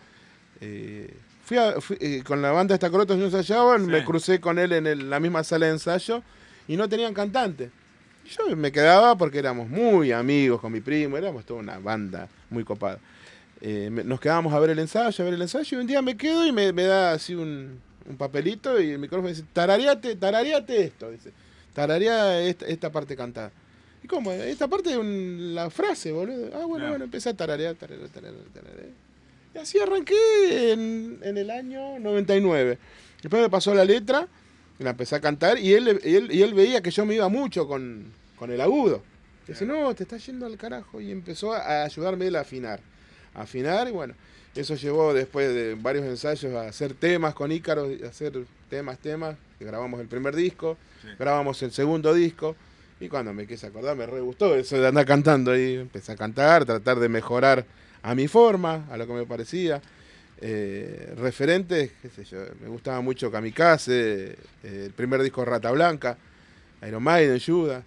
Con la banda esta Crotos no ensayaban, me crucé con él en la misma sala de ensayo y no tenían cantante. Yo me quedaba porque éramos muy amigos con mi primo, éramos toda una banda muy copada. Nos quedábamos a ver el ensayo, y un día me quedo y me da así un papelito y el micrófono dice, tarareate esto, dice, tararea esta parte cantada. ¿Y cómo? Esta parte es la frase, boludo. Ah, bueno, empecé a tararear. Y así arranqué en el año 99. Después me pasó la letra, la empecé a cantar y él veía que yo me iba mucho con el agudo. Dice, no, te estás yendo al carajo. Y empezó a ayudarme él a afinar. Y bueno, eso llevó después de varios ensayos a hacer temas con Ícaro, a hacer temas, que grabamos el primer disco, grabamos el segundo disco. Y cuando me quise acordar, me re gustó eso de andar cantando ahí. Empecé a cantar, tratar de mejorar a mi forma, a lo que me parecía. Referentes, qué sé yo, me gustaba mucho Kamikaze, el primer disco Rata Blanca, Iron Maiden, Judas.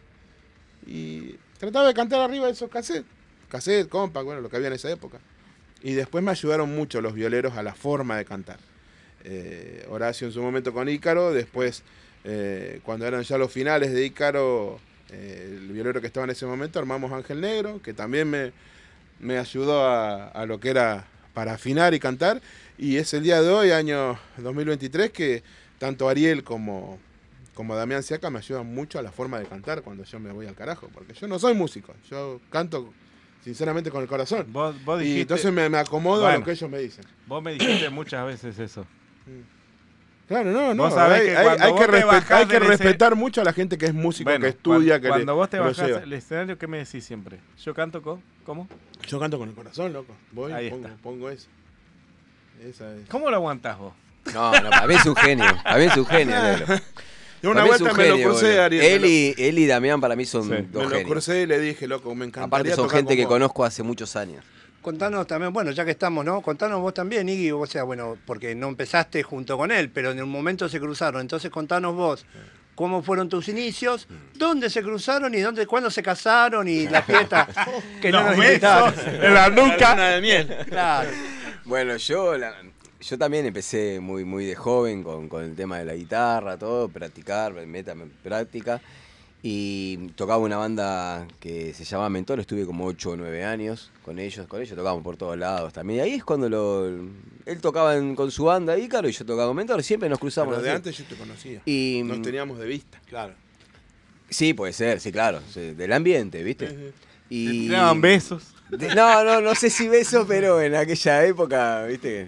Y trataba de cantar arriba de esos cassette, compact, bueno, lo que había en esa época. Y después me ayudaron mucho los violeros a la forma de cantar. Horacio en su momento con Ícaro, después cuando eran ya los finales de Ícaro, el violero que estaba en ese momento, armamos Ángel Negro, que también me ayudó a lo que era para afinar y cantar. Y es el día de hoy, año 2023, que tanto Ariel como Damián Siaca me ayudan mucho a la forma de cantar cuando yo me voy al carajo, porque yo no soy músico, yo canto sinceramente con el corazón. Vos dijiste, y entonces me acomodo a lo que ellos me dicen. Vos me dijiste muchas veces eso. Claro, no. Vos sabés que hay que respetar mucho a la gente que es músico, que estudia, que cuando vos te bajás del escenario, ¿qué me decís siempre? Yo canto ¿cómo? Yo canto con el corazón, loco. Voy, ahí pongo eso. Esa es. ¿Cómo lo aguantás vos? No, para mí es un genio. Negro. De una vuelta me lo crucé, Ariel. Él y Damián para mí son dos genios. Me lo crucé y le dije, loco, me encantaría. Aparte son gente que conozco hace muchos años. Contanos también, bueno, ya que estamos, ¿no? Contanos vos también, Iggy, o sea, bueno, porque no empezaste junto con él, pero en un momento se cruzaron. Entonces contanos vos, ¿cómo fueron tus inicios? ¿Dónde se cruzaron y cuándo se casaron y la fiesta que no nos invitaron? En la nuca de miel. Claro. Bueno, yo también empecé muy de joven con el tema de la guitarra, todo, practicar, métame en práctica. Y tocaba una banda que se llamaba Mentor, estuve como 8 o 9 años con ellos tocábamos por todos lados también. Y ahí es cuando él tocaba con su banda Ícaro y yo tocaba con Mentor, siempre nos cruzamos. Pero de antes yo te conocía, nos teníamos de vista. Claro. Sí, puede ser, sí, claro, del ambiente, ¿viste? Y ¿te daban besos? No sé si besos, pero en aquella época, ¿viste?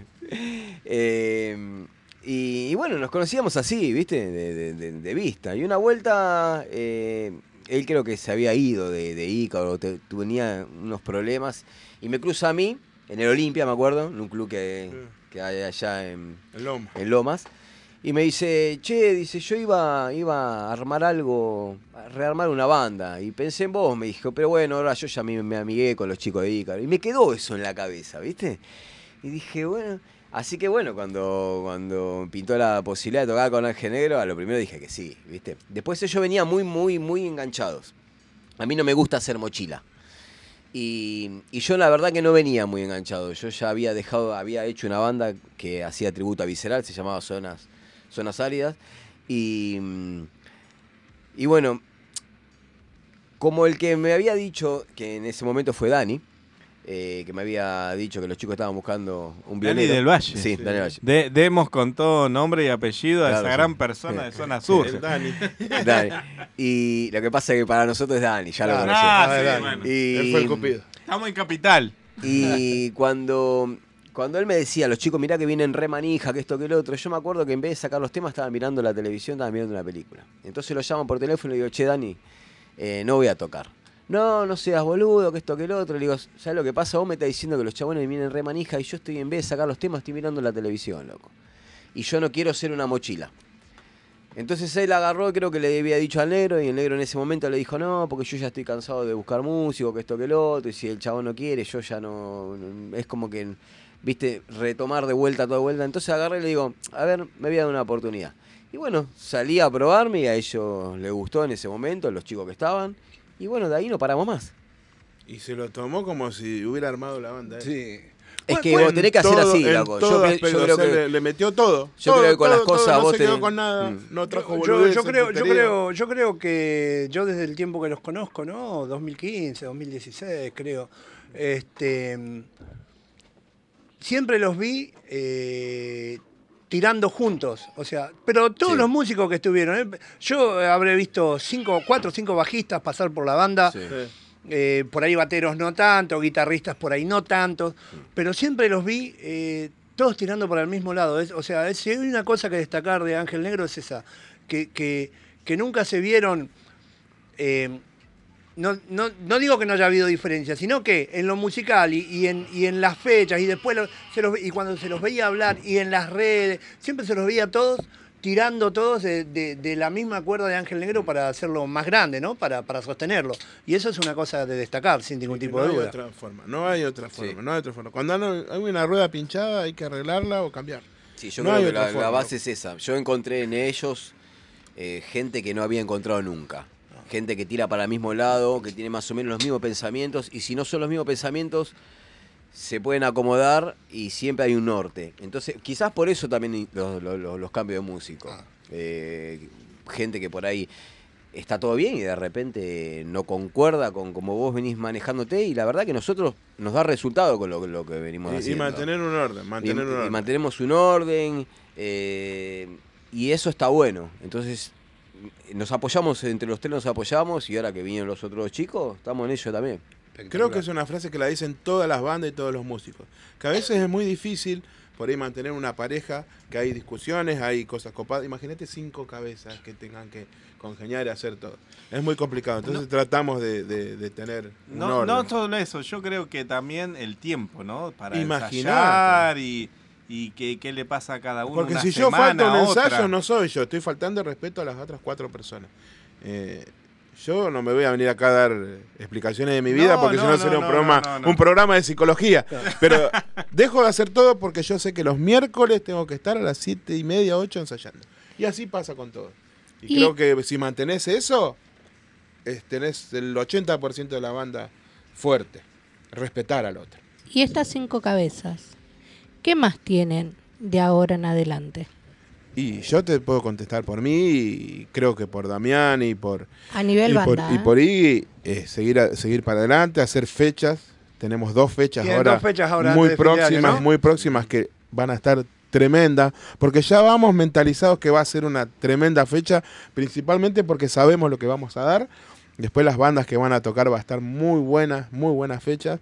Y bueno, nos conocíamos así, ¿viste? De vista. Y una vuelta, él creo que se había ido de Ícaro, tenía unos problemas. Y me cruza a mí, en el Olimpia, me acuerdo, en un club que hay allá en Lomas. Y me dice, dice, yo iba a armar algo, a rearmar una banda. Y pensé en vos, me dijo, pero bueno, ahora yo ya me amigué con los chicos de Ícaro. Y me quedó eso en la cabeza, ¿viste? Y dije, bueno... Así que bueno, cuando pintó la posibilidad de tocar con Ángel Negro, a lo primero dije que sí, ¿viste? Después ellos venían muy enganchados. A mí no me gusta hacer mochila. Y yo la verdad que no venía muy enganchado. Yo ya había hecho una banda que hacía tributo a Visceral, se llamaba Zonas Áridas. Y bueno, como el que me había dicho, que en ese momento fue Dani, que me había dicho que los chicos estaban buscando un violero. Dani del Valle. Sí, Dani del Valle. Demos con todo nombre y apellido a esa gran persona de Zona Sur. El Dani. Y lo que pasa es que para nosotros es Dani, ya lo conocemos. Sí, bueno. Él fue el Cupido. Estamos en Capital. Y cuando él me decía, los chicos, mirá que vienen re manija, que esto, que el otro, yo me acuerdo que en vez de sacar los temas estaba mirando la televisión, estaba mirando una película. Entonces lo llaman por teléfono y le digo, Dani, no voy a tocar. No seas boludo, que esto, que el otro. Le digo, ¿sabes lo que pasa? Vos me estás diciendo que los chabones vienen re manija y yo estoy, en vez de sacar los temas, estoy mirando la televisión, loco. Y yo no quiero ser una mochila. Entonces él agarró, creo que le había dicho al negro, y el negro en ese momento le dijo, no, porque yo ya estoy cansado de buscar músico, que esto, que el otro, y si el chabón no quiere, yo ya no... Es como que, viste, retomar de vuelta, toda vuelta. Entonces agarré y le digo, a ver, me voy a dar una oportunidad. Y bueno, salí a probarme y a ellos les gustó en ese momento, los chicos que estaban. Y bueno, de ahí no paramos más. Y se lo tomó como si hubiera armado la banda. Sí. Es que vos tenés que hacer así, loco. Yo creo que le metió todo. Yo creo que con las cosas no vos se quedó tenés- con nada, no trajo Yo boludeces, creo tonterías. que yo desde el tiempo que los conozco, ¿no? 2015, 2016, creo. Siempre los vi tirando juntos, o sea, pero todos Sí. los músicos que estuvieron, yo habré visto 4 o 5 bajistas pasar por la banda. Sí. Por ahí bateros no tanto, guitarristas por ahí no tanto, pero siempre los vi todos tirando para el mismo lado. Si hay una cosa que destacar de Ángel Negro es esa, que nunca se vieron, no digo que no haya habido diferencia, sino que en lo musical y en las fechas y después y cuando se los veía hablar y en las redes, siempre se los veía todos tirando todos de la misma cuerda de Ángel Negro para hacerlo más grande, ¿no? Para sostenerlo. Y eso es una cosa de destacar, sin ningún tipo de duda. No hay otra forma. Cuando hay una rueda pinchada hay que arreglarla o cambiar. Sí, yo No creo hay que otra la forma. base es esa. Yo encontré en ellos gente que no había encontrado nunca. Gente que tira para el mismo lado, que tiene más o menos los mismos pensamientos. Y si no son los mismos pensamientos, se pueden acomodar y siempre hay un norte. Entonces, quizás por eso también los cambios de músico. Gente que por ahí está todo bien y de repente no concuerda con como vos venís manejándote, y la verdad que nosotros nos da resultado con lo que venimos haciendo. Y mantener un orden. Y mantenemos un orden, y eso está bueno. Entonces nos apoyamos, entre los tres nos apoyamos, y ahora que vinieron los otros chicos, estamos en ello también. Creo que es una frase que la dicen todas las bandas y todos los músicos. Que a veces es muy difícil por ahí mantener una pareja, que hay discusiones, hay cosas copadas. Imagínate 5 cabezas que tengan que congeniar y hacer todo. Es muy complicado. Entonces tratamos de tener un orden. No solo eso, yo creo que también el tiempo, ¿no? Para Imaginate. ensayar y qué le pasa a cada uno. Porque una si yo semana, falto un ensayo, otra. no soy yo. Estoy faltando el respeto a las otras 4 personas. Yo no me voy a venir acá a dar explicaciones de mi vida, porque si no sería un programa de psicología. Pero dejo de hacer todo porque yo sé que los miércoles tengo que estar a las 7:30, 8 ensayando. Y así pasa con todo. Y creo que si mantenés eso, tenés el 80% de la banda fuerte. Respetar al otro. Y estas 5 cabezas, ¿qué más tienen de ahora en adelante? Y yo te puedo contestar por mí, y creo que por Damián y por... A nivel banda, y por ahí seguir para adelante, hacer fechas. Tenemos 2 fechas ahora, muy antes de fin de año, ¿no? muy próximas, que van a estar tremendas, porque ya vamos mentalizados que va a ser una tremenda fecha, principalmente porque sabemos lo que vamos a dar. Después las bandas que van a tocar va a estar muy buenas fechas.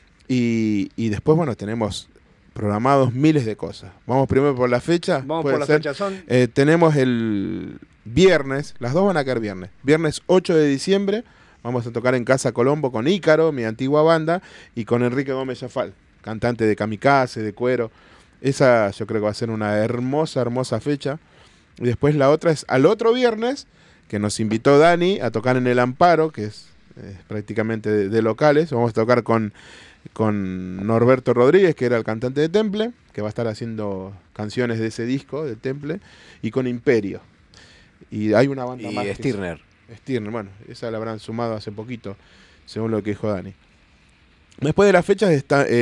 Y después, bueno, tenemos programados miles de cosas. Vamos primero por la fecha. Vamos por la fecha. Tenemos el viernes, las 2 van a caer viernes. Viernes 8 de diciembre vamos a tocar en Casa Colombo con Ícaro, mi antigua banda, y con Enrique Gómez Zafal, cantante de Kamikaze, de Cuero. Esa yo creo que va a ser una hermosa fecha. Y después la otra es al otro viernes, que nos invitó Dani a tocar en el Amparo, que es prácticamente de locales. Vamos a tocar con Norberto Rodríguez, que era el cantante de Temple, que va a estar haciendo canciones de ese disco, de Temple, y con Imperio. Y hay una banda más. Y Stirner. Stirner, bueno, esa la habrán sumado hace poquito, según lo que dijo Dani. Después de las fechas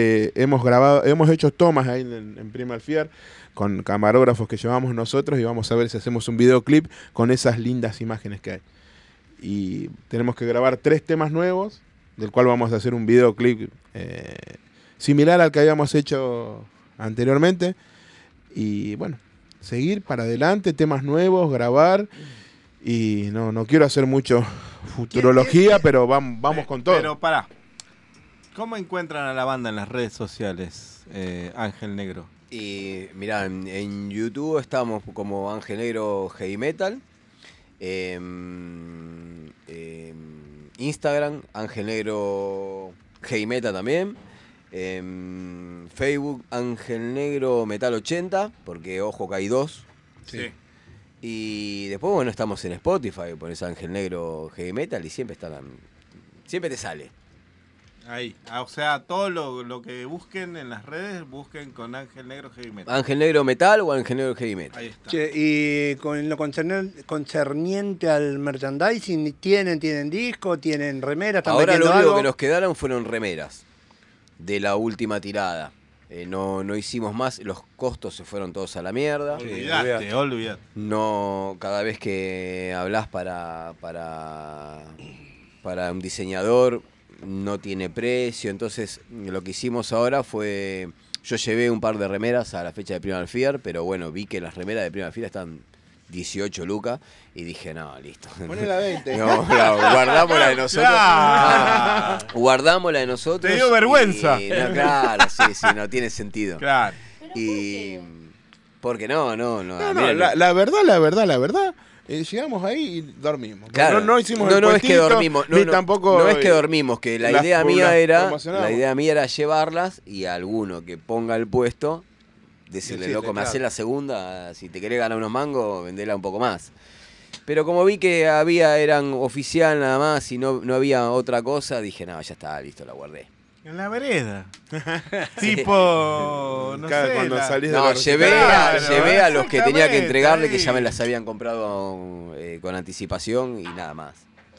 hemos hecho tomas ahí en Primal Fear con camarógrafos que llevamos nosotros, y vamos a ver si hacemos un videoclip con esas lindas imágenes que hay. Y tenemos que grabar 3 temas nuevos, del cual vamos a hacer un videoclip similar al que habíamos hecho anteriormente. Y bueno, seguir para adelante, temas nuevos, grabar. Y no quiero hacer mucho futurología, pero vamos con todo. Pero pará, ¿cómo encuentran a la banda en las redes sociales, Ángel Negro? Y mirá, en YouTube estamos como Ángel Negro Heavy Metal. Instagram, Ángel Negro Heavy Metal también. Facebook, Ángel Negro Metal 80, porque ojo que hay 2. Sí. Y después, bueno, estamos en Spotify, pones Ángel Negro Heavy Metal y siempre te sale. Ahí. O sea, todo lo que busquen en las redes, busquen con Ángel Negro Heavy Metal. Ángel Negro Metal o Ángel Negro Heavy Metal. Ahí está. Che, y con lo concerniente al merchandising, ¿tienen disco, tienen remeras? ¿Están Ahora lo vendiendo único algo? que nos quedaron fueron remeras de la última tirada. No hicimos más, los costos se fueron todos a la mierda. Olvidate. No, cada vez que hablas para un diseñador no tiene precio, entonces lo que hicimos ahora fue, yo llevé un par de remeras a la fecha de Primal Fear, pero bueno, vi que las remeras de Primal Fear están 18 lucas y dije, no, listo. Ponela 20. No, guardámosla de nosotros. Claro. Guardámosla de nosotros. Te dio vergüenza. No, claro, sí, no tiene sentido. Claro. Y porque no. No, mira, la verdad, llegamos ahí y dormimos. Claro. No hicimos el no es que puestito, dormimos, ni tampoco. No es que dormimos, que la las idea promocionamos. mía era llevarlas y a alguno que ponga el puesto, decirle, Decirle, loco, me claro. hacés la segunda, si te querés ganar unos mangos, vendela un poco más. Pero como vi que eran oficial nada más y no había otra cosa, dije, no, ya está, listo, la guardé. En la vereda. Tipo, no Cada- sé. cuando salís de No, la llevé a los que tenía que exactamente, entregarle, que ahí. ya me las habían comprado con anticipación y nada más.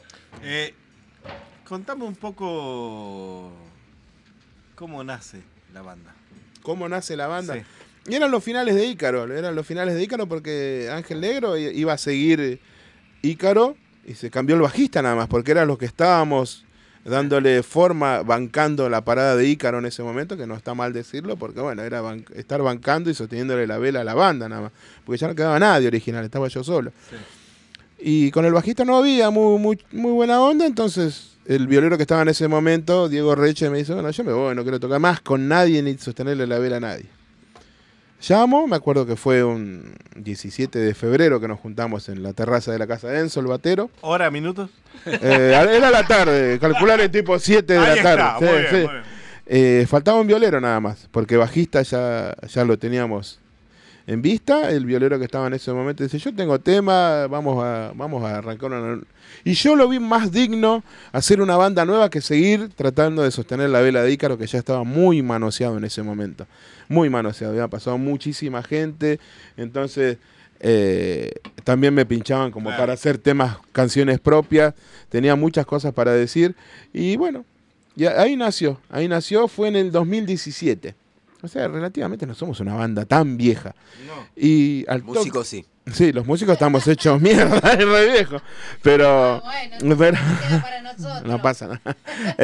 Contame un poco cómo nace la banda. ¿Cómo nace la banda? Sí. Y eran los finales de Ícaro, porque Ángel Negro iba a seguir Ícaro y se cambió el bajista nada más, porque eran los que estábamos dándole forma, bancando la parada de Ícaro en ese momento, que no está mal decirlo, porque bueno, era estar bancando y sosteniéndole la vela a la banda nada más, porque ya no quedaba nadie original, estaba yo solo. Sí. Y con el bajista no había muy buena onda, entonces el violero que estaba en ese momento, Diego Reche, me dice, bueno, yo me voy, no quiero tocar más con nadie ni sostenerle la vela a nadie. Llamo, me acuerdo que fue un 17 de febrero que nos juntamos en la terraza de la casa de Enzo, el batero. ¿Hora, minutos? Era la tarde, calcular el tipo 7 de Ahí la tarde. está, Sí, muy bien, sí. muy bien. Faltaba un violero nada más, porque bajista ya lo teníamos en vista. El violero que estaba en ese momento dice, yo tengo tema, vamos a arrancar una... Y yo lo vi más digno hacer una banda nueva que seguir tratando de sostener la vela de Ícaro, que ya estaba muy manoseado en ese momento. Muy manoseado, había pasado muchísima gente, entonces también me pinchaban como Claro. para hacer temas, canciones propias, tenía muchas cosas para decir, y bueno, y ahí nació, fue en el 2017. O sea, relativamente no somos una banda tan vieja. No. Y al toque- Músicos sí. Sí, los músicos estamos hechos mierda, es re viejo. Pero, Bueno, pero- queda para nosotros. no pasa nada.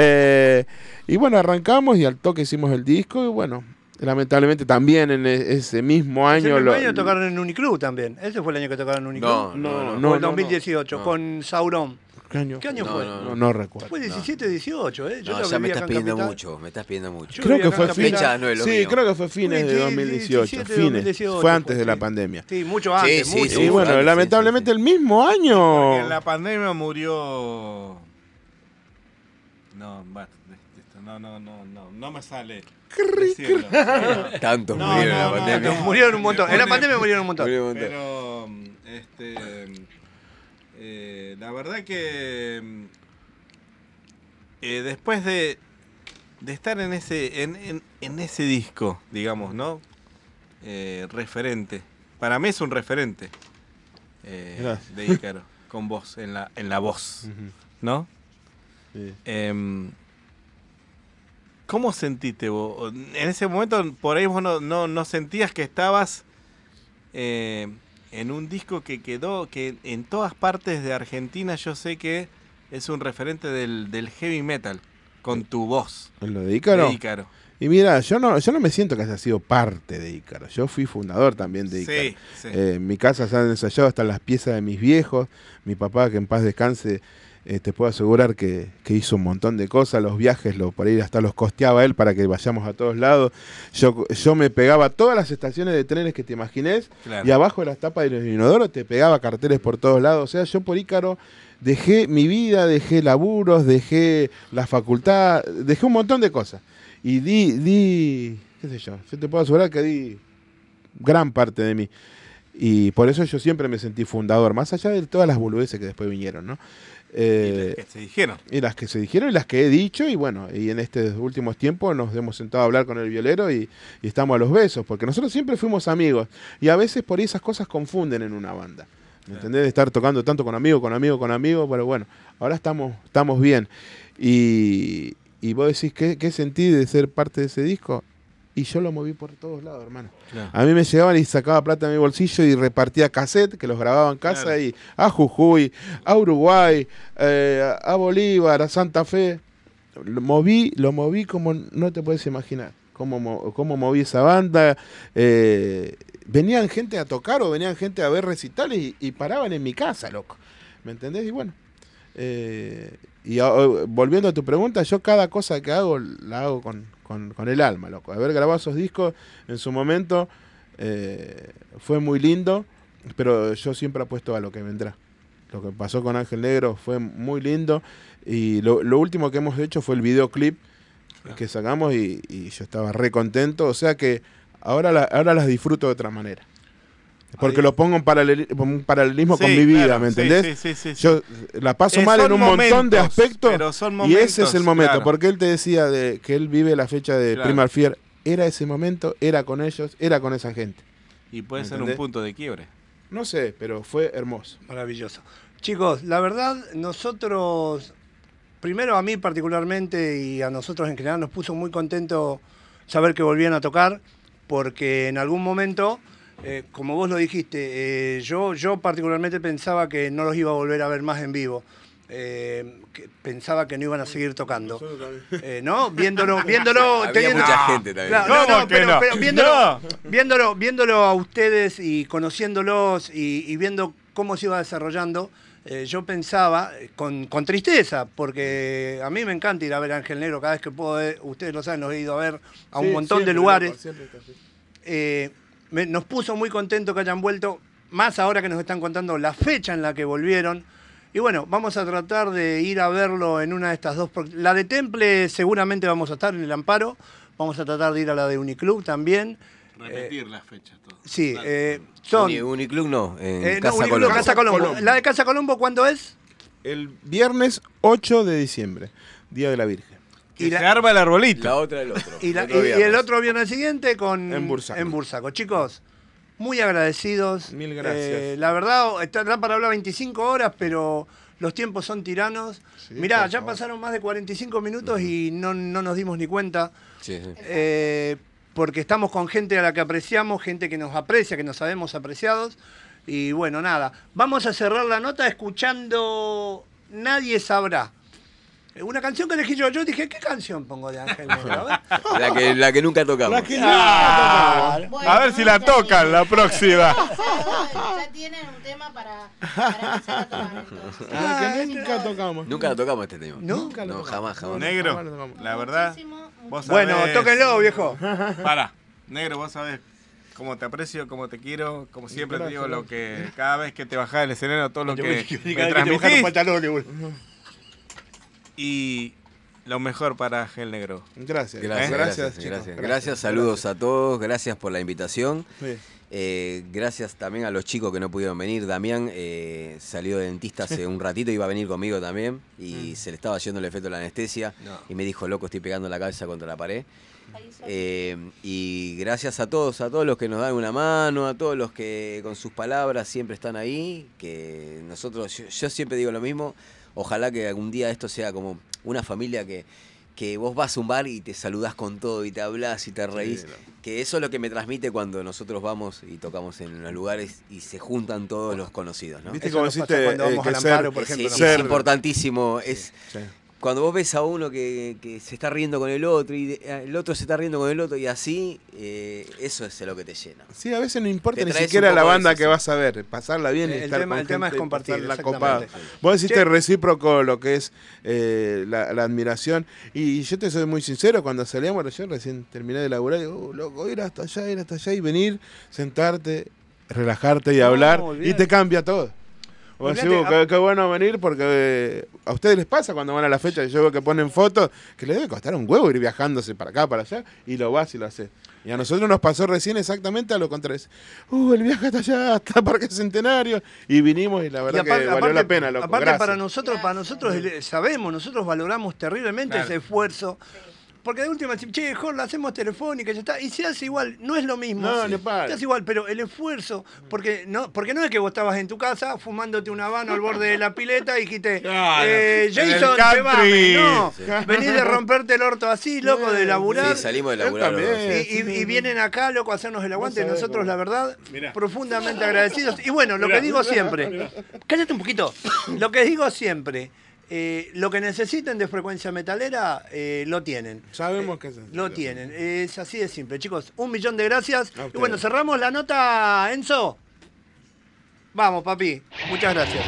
Y bueno, arrancamos y al toque hicimos el disco y bueno, lamentablemente también en ese mismo Ese año... mismo año tocaron en Uniclub también. Ese fue el año que tocaron en Uniclub. no, Fue el no, 2018, no. con Sauron. ¿Qué año? ¿Qué año No, fue? No recuerdo. Fue 17, 18, ¿eh? Yo No, lo ya me viví estás acá en pidiendo Capital. mucho, me estás pidiendo mucho. Yo Creo viví que acá fue en fines. Capital. Fecha no es lo Sí, mío. creo que fue fines de Sí, 2018. 17 de Fines. 2018 Fue antes de la sí. pandemia. Sí, mucho antes, Sí, mucho. sí, Y bueno, sí, lamentablemente el mismo Porque año... en la pandemia murió... No, basta. No me sale. decirlo. Tantos No, murieron en no, la no, pandemia. no. Murieron un montón. En la Pone- pandemia murieron un montón. Murieron un montón. Pero la verdad que después de estar en ese disco, digamos, ¿no? Referente. Para mí es un referente Gracias. de Ícaro, con voz, en la voz, Ujú, ¿no? sí. ¿Cómo sentiste vos? En ese momento, por ahí vos no sentías que estabas en un disco que quedó, que en todas partes de Argentina yo sé que es un referente del heavy metal, con tu voz. ¿En lo de Ícaro? De Ícaro. Y mira, yo no me siento que haya sido parte de Ícaro. Yo fui fundador también de Ícaro. Sí, sí. En mi casa se han ensayado hasta las piezas de mis viejos. Mi papá, que en paz descanse, te puedo asegurar que hizo un montón de cosas. Los viajes, por ahí hasta los costeaba él para que vayamos a todos lados. Yo me pegaba a todas las estaciones de trenes que te imagines. Claro. Y abajo de las tapas del inodoro te pegaba carteles por todos lados. O sea, yo por Ícaro dejé mi vida, dejé laburos, dejé la facultad, dejé un montón de cosas. Y di, qué sé yo te puedo asegurar que di gran parte de mí. Y por eso yo siempre me sentí fundador, más allá de todas las boludeces que después vinieron, ¿no? Y las que se dijeron. Y las que se dijeron y las que he dicho, y bueno, y en estos últimos tiempos nos hemos sentado a hablar con el violero y estamos a los besos, porque nosotros siempre fuimos amigos, y a veces por ahí esas cosas confunden en una banda. ¿Me entendés? De estar tocando tanto con amigo, pero bueno, ahora estamos bien. Y vos decís, ¿qué sentí de ser parte de ese disco? Y yo lo moví por todos lados, hermano. Claro. A mí me llegaban y sacaba plata de mi bolsillo y repartía cassette, que los grababa en casa, claro. Y a Jujuy, a Uruguay, a Bolívar, a Santa Fe. Lo moví como no te puedes imaginar. Cómo moví esa banda. Venían gente a tocar o venían gente a ver recitales y paraban en mi casa, loco. ¿Me entendés? Y bueno. Volviendo a tu pregunta, yo cada cosa que hago, la hago con el alma, loco. Haber grabado esos discos en su momento fue muy lindo, pero yo siempre apuesto a lo que vendrá. Lo que pasó con Ángel Negro fue muy lindo, y lo último que hemos hecho fue el videoclip que sacamos y yo estaba re contento, o sea que ahora las disfruto de otra manera. Porque lo pongo en paralelismo con mi vida, claro, ¿me entendés? Sí. Yo la paso mal en un montón de aspectos, pero son momentos, y ese es el momento, claro. Porque él te decía que él vive la fecha de claro. Primal Fear. Era ese momento, era con ellos, era con esa gente. Y puede ser un punto de quiebre. No sé, pero fue hermoso. Maravilloso. Chicos, la verdad, nosotros, primero a mí particularmente y a nosotros en general, nos puso muy contento saber que volvían a tocar, porque en algún momento... como vos lo dijiste, yo particularmente pensaba que no los iba a volver a ver más en vivo. Pensaba que no iban a seguir tocando. ¿No? Viéndolo había mucha gente también. Pero viéndolo a ustedes y conociéndolos y viendo cómo se iba desarrollando, yo pensaba, con tristeza, porque a mí me encanta ir a ver a Ángel Negro cada vez que puedo. Ustedes lo saben, los he ido a ver a un montón de lugares. Nos puso muy contento que hayan vuelto, más ahora que nos están contando la fecha en la que volvieron. Y bueno, vamos a tratar de ir a verlo en una de estas dos. La de Temple seguramente vamos a estar en el Amparo. Vamos a tratar de ir a la de Uniclub también. Repetir las fechas. Todo. Sí, son... Uniclub no, en Casa Colombo. Casa Colombo. ¿La de Casa Colombo cuándo es? El viernes 8 de diciembre, Día de la Virgen. Y se arma el arbolito. La otra el otro. Y el otro viernes siguiente en Bursaco. Chicos, muy agradecidos. Mil gracias. La verdad, está para hablar 25 horas, pero los tiempos son tiranos. Sí, mirá, ya pasaron más de 45 minutos y no nos dimos ni cuenta. Sí. Porque estamos con gente a la que apreciamos, gente que nos aprecia, que nos sabemos apreciados. Y bueno, nada. Vamos a cerrar la nota escuchando Nadie Sabrá. Una canción que elegí yo dije, ¿qué canción pongo de Ángel Negro? La que nunca tocamos. Bueno, a ver si la tocan la próxima. Ya tienen un tema para empezar a tocar. La que nunca tocamos. Nunca la tocamos este tema. No, jamás. Negro, la verdad. Vos sabés, bueno, tóquenlo, viejo. Para, Negro, vos sabés cómo te aprecio, cómo te quiero, como siempre te digo, lo que cada vez que te bajás del escenario, todo lo que me transmitís. Y lo mejor para Ángel Negro. Gracias. Gracias, saludos a todos, gracias por la invitación. Sí. Gracias también a los chicos que no pudieron venir. Damián salió de dentista hace un ratito, iba a venir conmigo también y se le estaba yendo el efecto de la anestesia y me dijo, loco, estoy pegando la cabeza contra la pared. Y gracias a todos los que nos dan una mano, a todos los que con sus palabras siempre están ahí, que nosotros, yo siempre digo lo mismo. Ojalá que algún día esto sea como una familia que vos vas a un bar y te saludás con todo y te hablas y te reís. Sí, que eso es lo que me transmite cuando nosotros vamos y tocamos en los lugares y se juntan todos los conocidos, ¿no? ¿Viste cómo hiciste cuando vamos al Amparo, por ejemplo? Es importantísimo. Cuando vos ves a uno que se está riendo con el otro y el otro se está riendo con el otro y así, eso es lo que te llena. Sí, a veces no importa ni siquiera la banda que vas a ver, pasarla bien y estar con gente, el tema es compartir la copa. Vos deciste recíproco lo que es la admiración y yo te soy muy sincero, cuando salíamos, yo recién terminé de laburar y digo, loco, ir hasta allá y venir, sentarte, relajarte y hablar y te cambia todo. Vos Fíjate, decís, qué bueno venir porque a ustedes les pasa cuando van a la fecha, yo veo que ponen fotos, que les debe costar un huevo ir viajándose para acá, para allá, y lo vas y lo haces. Y a nosotros nos pasó recién exactamente a lo contrario. El viaje hasta allá, hasta Parque Centenario, y vinimos y la verdad que valió la pena, loco. Aparte Gracias. para nosotros sabemos, nosotros valoramos terriblemente ese esfuerzo. Porque de última, che, Jorge, la hacemos telefónica, ya está. Y se hace igual, no es lo mismo. No, ni para. Se hace igual, pero el esfuerzo, porque no es que vos estabas en tu casa fumándote un habano al borde de la pileta y dijiste, Claro, Jason, llévame. No, venís de romperte el orto así, loco, de laburar. Sí, salimos de laburar. Y vienen acá, loco, a hacernos el aguante. Nosotros, la verdad, profundamente agradecidos. Y bueno, lo que digo siempre, cállate un poquito, lo que digo siempre, lo que necesiten de frecuencia metalera, lo tienen. Sabemos que lo tienen. Es así de simple. Chicos, 1.000.000 de gracias. Y bueno, cerramos la nota, Enzo. Vamos, papi. Muchas gracias.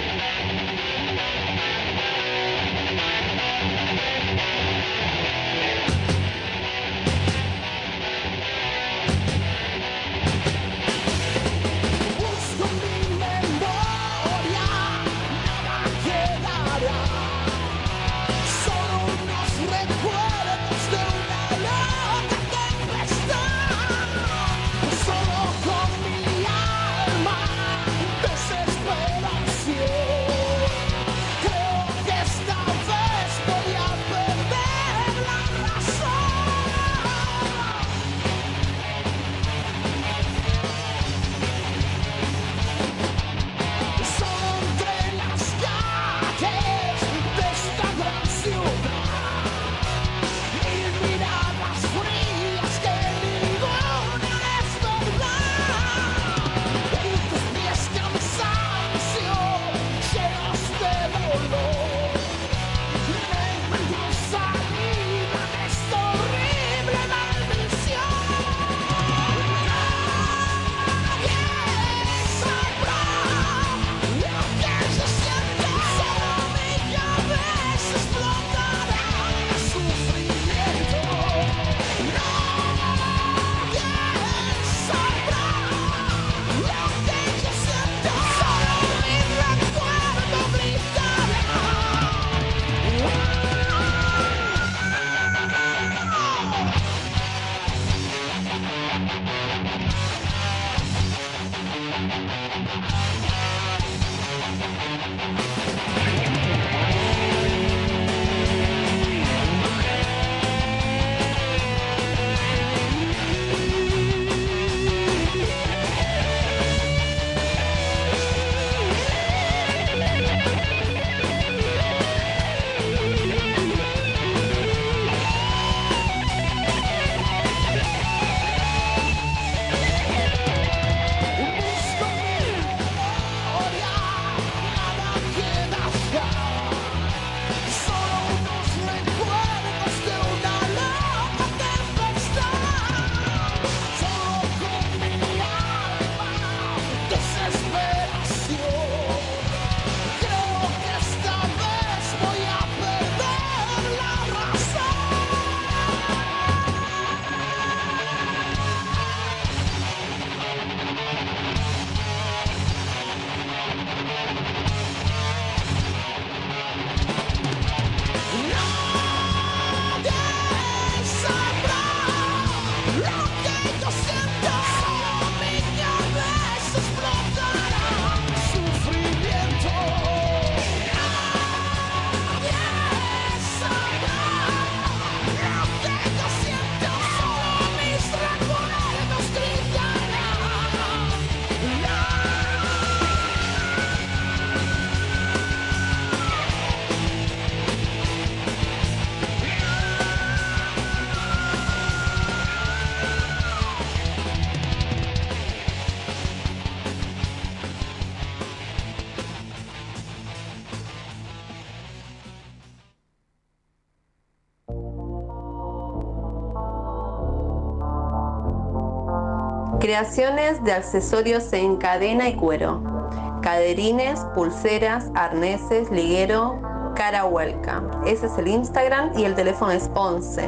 Creaciones de accesorios en cadena y cuero. Caderines, pulseras, arneses, liguero, cara huelca. Ese es el Instagram y el teléfono es 11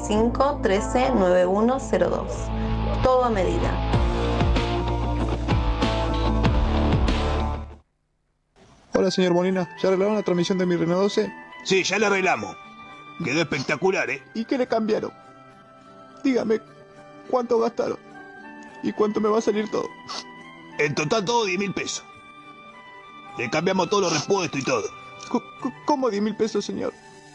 65 13 9102. Todo a medida. Hola, señor Molina. ¿Ya arreglaron la transmisión de mi Renault 12? Sí, ya la arreglamos. Quedó espectacular, ¿eh? ¿Y qué le cambiaron? Dígame, ¿cuánto gastaron? ¿Y cuánto me va a salir todo? En total todo 10.000 pesos. Le cambiamos todos los repuestos y todo. ¿Cómo 10.000 pesos, señor?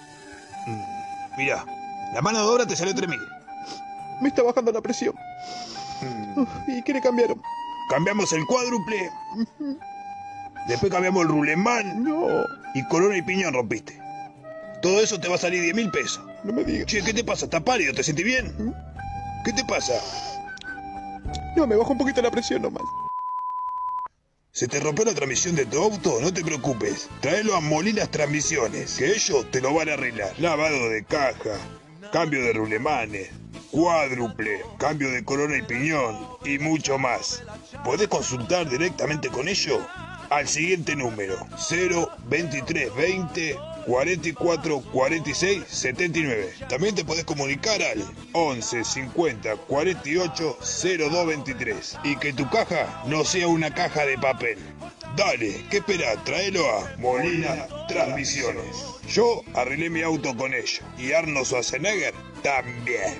Mirá, la mano de obra te salió 3.000. Me está bajando la presión. ¿Y qué le cambiaron? Cambiamos el cuádruple. Después cambiamos el rulemán. No. Y corona y piñón rompiste. Todo eso te va a salir 10.000 pesos. No me digas. Che, ¿qué te pasa? ¿Estás pálido? ¿Te sentís bien? ¿Qué te pasa? No, me bajó un poquito la presión nomás. ¿Se te rompió la transmisión de tu auto? No te preocupes. Traelo a Molinas Transmisiones, que ellos te lo van a arreglar. Lavado de caja, cambio de rulemanes, cuádruple, cambio de corona y piñón y mucho más. Podés consultar directamente con ellos al siguiente número: 02320 44 46 79. También te podés comunicar al 11 50 48 02 23. Y que tu caja no sea una caja de papel. Dale, ¿qué esperás? Tráelo a Molina Transmisiones. Yo arreglé mi auto con ellos. Y Arnold Schwarzenegger también.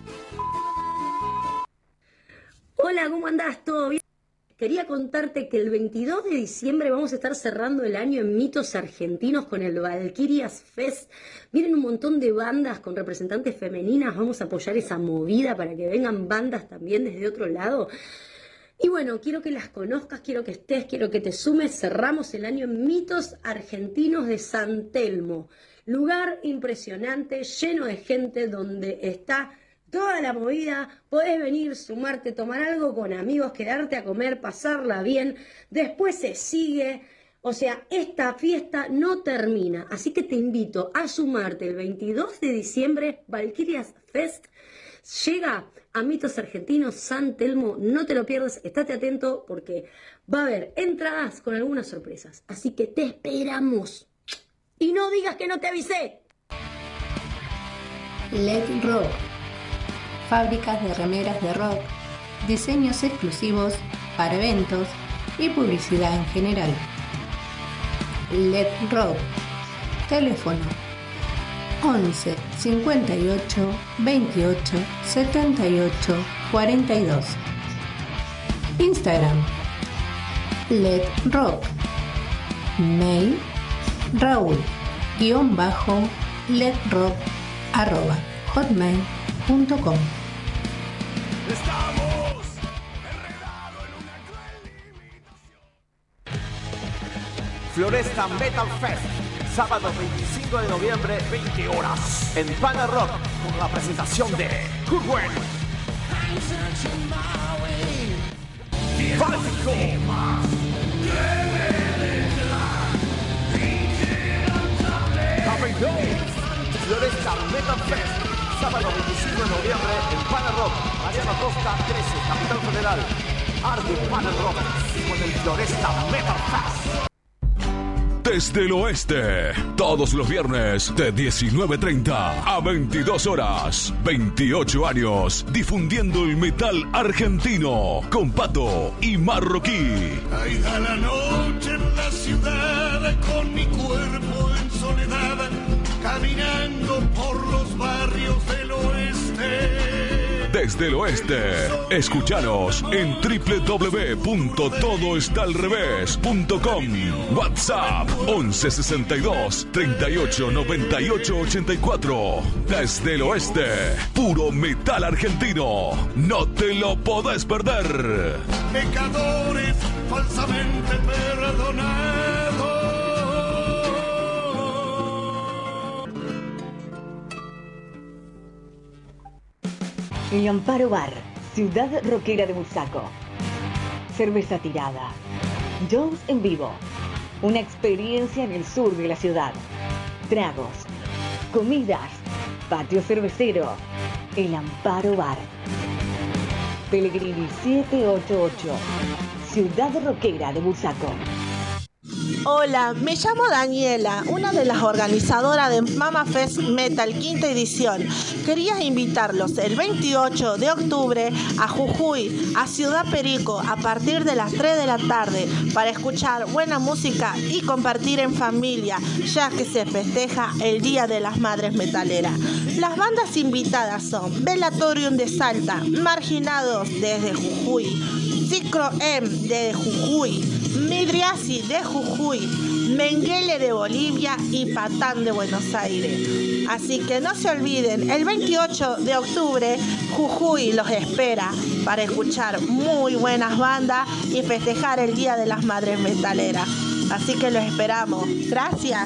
Hola, ¿cómo andás? ¿Todo bien? Quería contarte que el 22 de diciembre vamos a estar cerrando el año en Mitos Argentinos con el Valkyrias Fest. Vienen un montón de bandas con representantes femeninas. Vamos a apoyar esa movida para que vengan bandas también desde otro lado. Y bueno, quiero que las conozcas, quiero que estés, quiero que te sumes. Cerramos el año en Mitos Argentinos de San Telmo. Lugar impresionante, lleno de gente, donde está toda la movida. Podés venir, sumarte, tomar algo con amigos, quedarte a comer, pasarla bien. Después se sigue. O sea, esta fiesta no termina. Así que te invito a sumarte el 22 de diciembre. Valkyrias Fest llega a Mitos Argentinos San Telmo. No te lo pierdas, estate atento porque va a haber entradas con algunas sorpresas. Así que te esperamos. Y no digas que no te avisé. Let Rock. Fábricas de remeras de rock, diseños exclusivos para eventos y publicidad en general. Let Rock. Teléfono 11 58 28 78 42. Instagram Let Rock. Mail Raúl _letrock @hotmail.com. Floresta Metal Fest, sábado 25 de noviembre, 20 horas, en Pana Rock, con la presentación de Kurwen, Básico, Floresta Metal Fest, sábado 25 de noviembre, en Pana Rock, Mariano Costa 13, Capital Federal. Arde Pana Rock, con el Floresta Metal Fest. Desde el oeste, todos los viernes de 19:30 a 22 horas, 28 años, difundiendo el metal argentino con Pato y Marroquí. Ahí da la noche en la ciudad, con mi cuerpo en soledad, caminando por los barrios del oeste. Desde el oeste, escúchanos en www.todoestalrevés.com. WhatsApp 11 62 38 98 84. Desde el oeste, puro metal argentino. No te lo podés perder. Pecadores falsamente perdonados. El Amparo Bar, ciudad rockera de Bursaco. Cerveza tirada. Shows en vivo. Una experiencia en el sur de la ciudad. Tragos. Comidas. Patio cervecero. El Amparo Bar. Pellegrini 788. Ciudad rockera de Bursaco. Hola, me llamo Daniela, una de las organizadoras de Mama Fest Metal quinta edición. Quería invitarlos el 28 de octubre a Jujuy, a Ciudad Perico, a partir de las 3 de la tarde, para escuchar buena música y compartir en familia, ya que se festeja el Día de las Madres Metaleras. Las bandas invitadas son Velatorium de Salta, Marginados desde Jujuy, Cicro M de Jujuy, Midriasi de Jujuy, Menguele de Bolivia y Patán de Buenos Aires. Así que no se olviden, el 28 de octubre Jujuy los espera para escuchar muy buenas bandas y festejar el Día de las Madres Metaleras. Así que los esperamos. Gracias.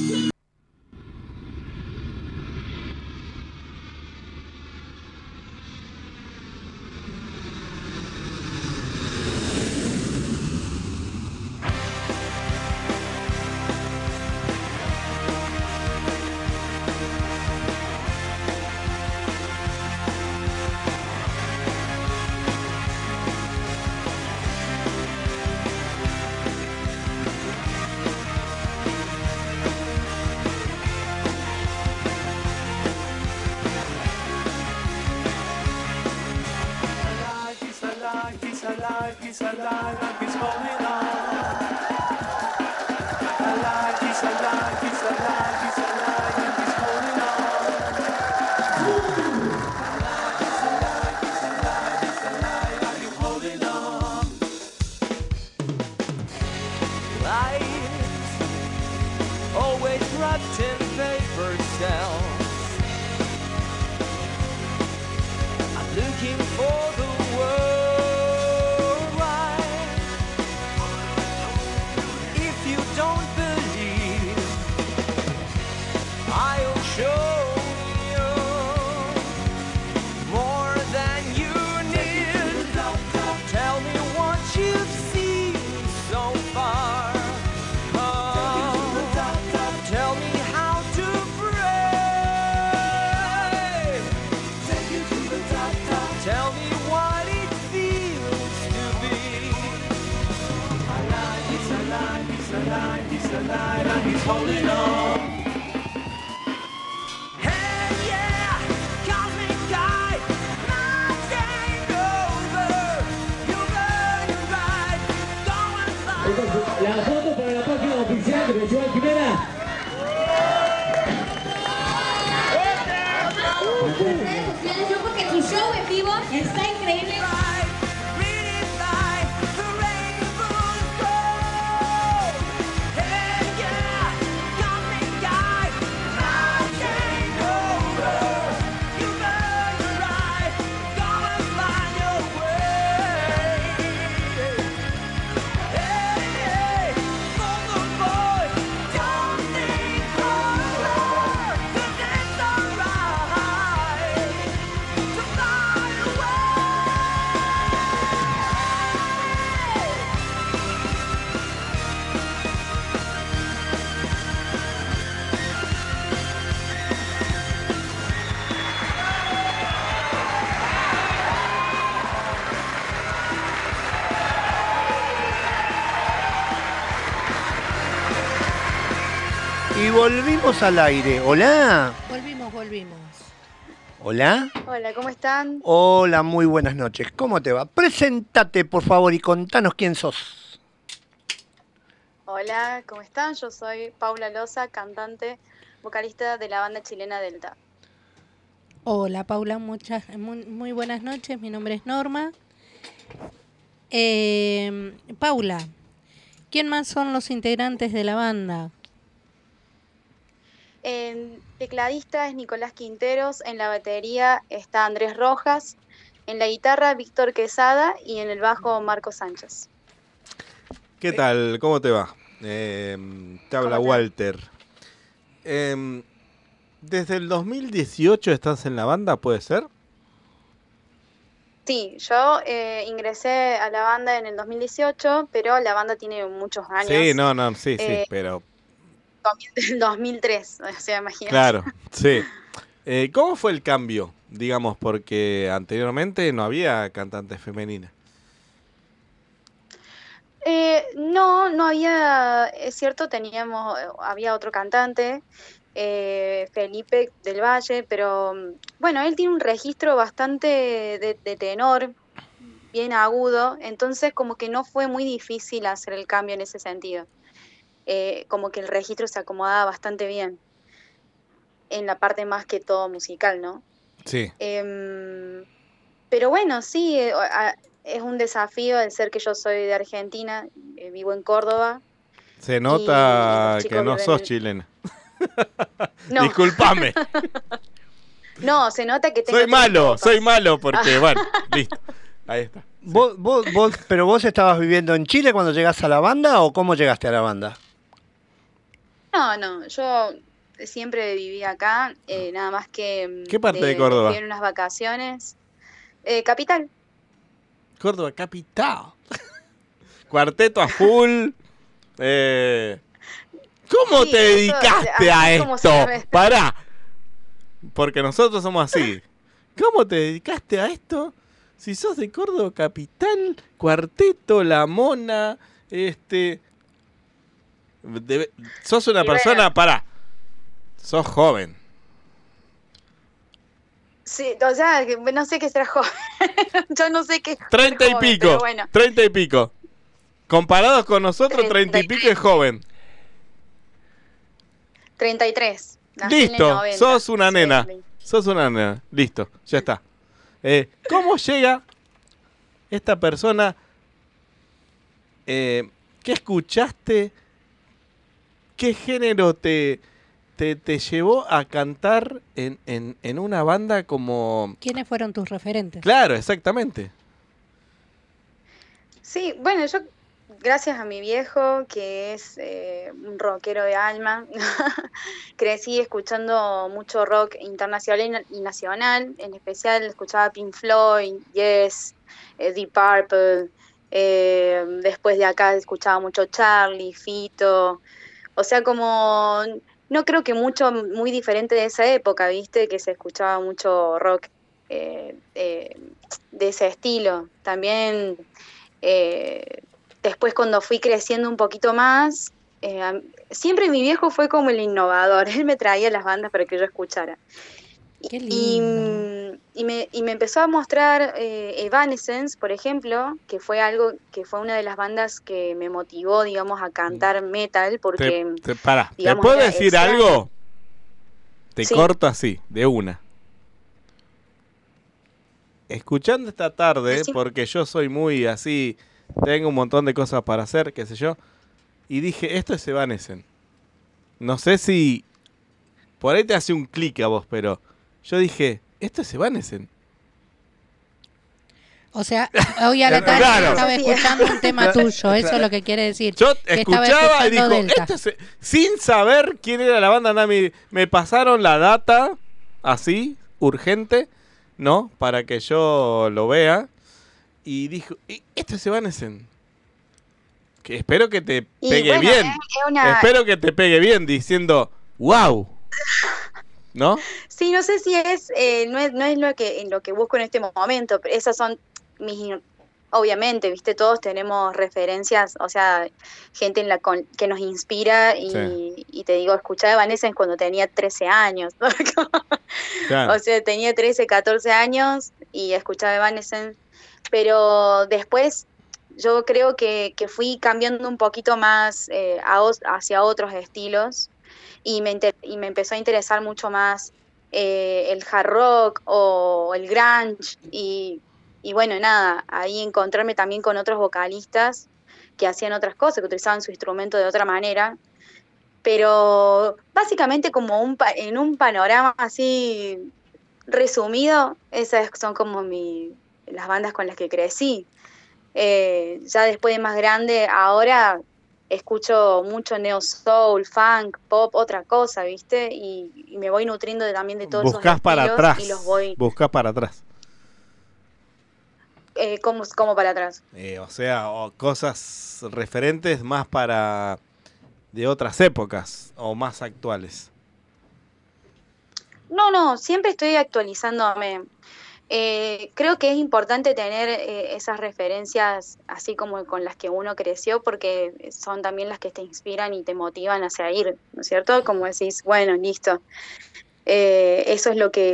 Always wrapped in paper cells. I'm looking for the world wide. If you don't believe, I'll show you more than you need. Tell me what you've seen so far. Tell me how to pray. Take you to the top, top. Tell me what it feels to be alive. He's alive, he's alive, he's alive, and he's holding on. Hey, yeah, cosmic guy, not ain't over. You burn your ride, go and fly. La foto para la página oficial de Festival Quimera. Redes sociales, yo porque tu show en vivo está increíble. Y volvimos al aire. ¿Hola? Volvimos. ¿Hola? Hola, ¿cómo están? Hola, muy buenas noches. ¿Cómo te va? Preséntate, por favor, y contanos quién sos. Hola, ¿cómo están? Yo soy Paula Loza, cantante, vocalista de la banda chilena Delta. Hola Paula, muy buenas noches, mi nombre es Norma. Paula, ¿quién más son los integrantes de la banda? El tecladista es Nicolás Quinteros, en la batería está Andrés Rojas, en la guitarra Víctor Quesada y en el bajo Marco Sánchez. ¿Qué tal? ¿Cómo te va? Te habla Walter. ¿Desde el 2018 estás en la banda, puede ser? Sí, yo ingresé a la banda en el 2018, pero la banda tiene muchos años. Sí, sí, pero... Comienza en 2003, o sea, imagínate. Claro, sí. ¿Cómo fue el cambio, digamos, porque anteriormente no había cantantes femeninas? No había, es cierto, había otro cantante, Felipe del Valle, pero bueno, él tiene un registro bastante de tenor, bien agudo, entonces como que no fue muy difícil hacer el cambio en ese sentido. Como que el registro se acomodaba bastante bien en la parte más que todo musical, ¿no? Sí. Pero bueno, sí, es un desafío el ser que yo soy de Argentina, vivo en Córdoba. Se nota los chicos que no viven sos en- chilena. No. Disculpame. No, se nota que tengo Soy malo porque, bueno, listo. Ahí está. ¿Pero vos estabas viviendo en Chile cuando llegaste a la banda o cómo llegaste a la banda? No, yo siempre viví acá, nada más que ¿Qué parte de Córdoba? fui en unas vacaciones. Capital. Córdoba capital. Cuarteto a full. ¿Cómo Sí, te eso, dedicaste así a como esto? se ve. Pará. Porque nosotros somos así. ¿Cómo te dedicaste a esto? Si sos de Córdoba capital, Cuarteto, La Mona, sos una Y persona, bueno. pará. Sos joven. Sí, o sea, que no sé qué será joven. Yo no sé qué es 30 y joven, pico. pero bueno. 30 y pico. Comparados con nosotros, 30 y pico es joven. 33. Nací en el Listo, 90. sos una Sí, nena. 20. Sos una nena. Listo, ya está. ¿Cómo llega esta persona? ¿Qué escuchaste? ¿Qué género te llevó a cantar en una banda como...? ¿Quiénes fueron tus referentes? Claro, exactamente. Sí, bueno, yo, gracias a mi viejo, que es un rockero de alma, crecí escuchando mucho rock internacional y nacional, en especial escuchaba Pink Floyd, Yes, Deep Purple, después de acá escuchaba mucho Charlie, Fito, o sea, como, no creo que muy diferente de esa época, ¿viste? Que se escuchaba mucho rock de ese estilo. También... después cuando fui creciendo un poquito más, siempre mi viejo fue como el innovador, él me traía las bandas para que yo escuchara. Qué Y me empezó a mostrar Evanescence, por ejemplo, que fue una de las bandas que me motivó, digamos, a cantar metal, porque, Pará, ¿te digamos, puedo era decir extraño. algo? Te Sí. corto así, de una. Escuchando esta tarde, porque yo soy muy así, tengo un montón de cosas para hacer, qué sé yo, y dije, esto es Evanescence. No sé si por ahí te hace un clic a vos, pero yo dije, esto es Evanescence. O sea, hoy a la tarde Claro. estaba escuchando un tema tuyo, eso es lo que quiere decir. Yo que estaba escuchaba y escuchando dijo, Delta. esto es... sin saber quién era la banda, nada, me pasaron la data, así, urgente, ¿no? Para que yo lo vea. Y dijo, esto es Evanescence. Que espero que te Y pegue bueno, bien. es una- Espero que te pegue bien diciendo, wow. ¿No? Sí, no sé si no es lo que en lo que busco en este momento, pero esas son obviamente, viste, todos tenemos referencias, o sea, gente que nos inspira y te digo, escuchaba Evanescence cuando tenía 13 años, ¿no? Claro. O sea, tenía 13, 14 años y escuchaba Evanescence, pero después yo creo que fui cambiando un poquito más hacia otros estilos y me empezó a interesar mucho más el hard rock o el grunge y bueno, nada, ahí encontrarme también con otros vocalistas que hacían otras cosas, que utilizaban su instrumento de otra manera, pero básicamente como en un panorama así resumido, esas son como las bandas con las que crecí. Ya después de más grande, ahora escucho mucho neo soul, funk, pop, otra cosa, ¿viste? Y me voy nutriendo también de todos esos Buscás para estilos atrás. y los voy Buscás para atrás. como para atrás. O sea, cosas referentes más para de otras épocas o más actuales. No, siempre estoy actualizándome. Creo que es importante tener esas referencias así como con las que uno creció, porque son también las que te inspiran y te motivan a seguir, ¿no es cierto? Como decís, bueno, listo. Eso es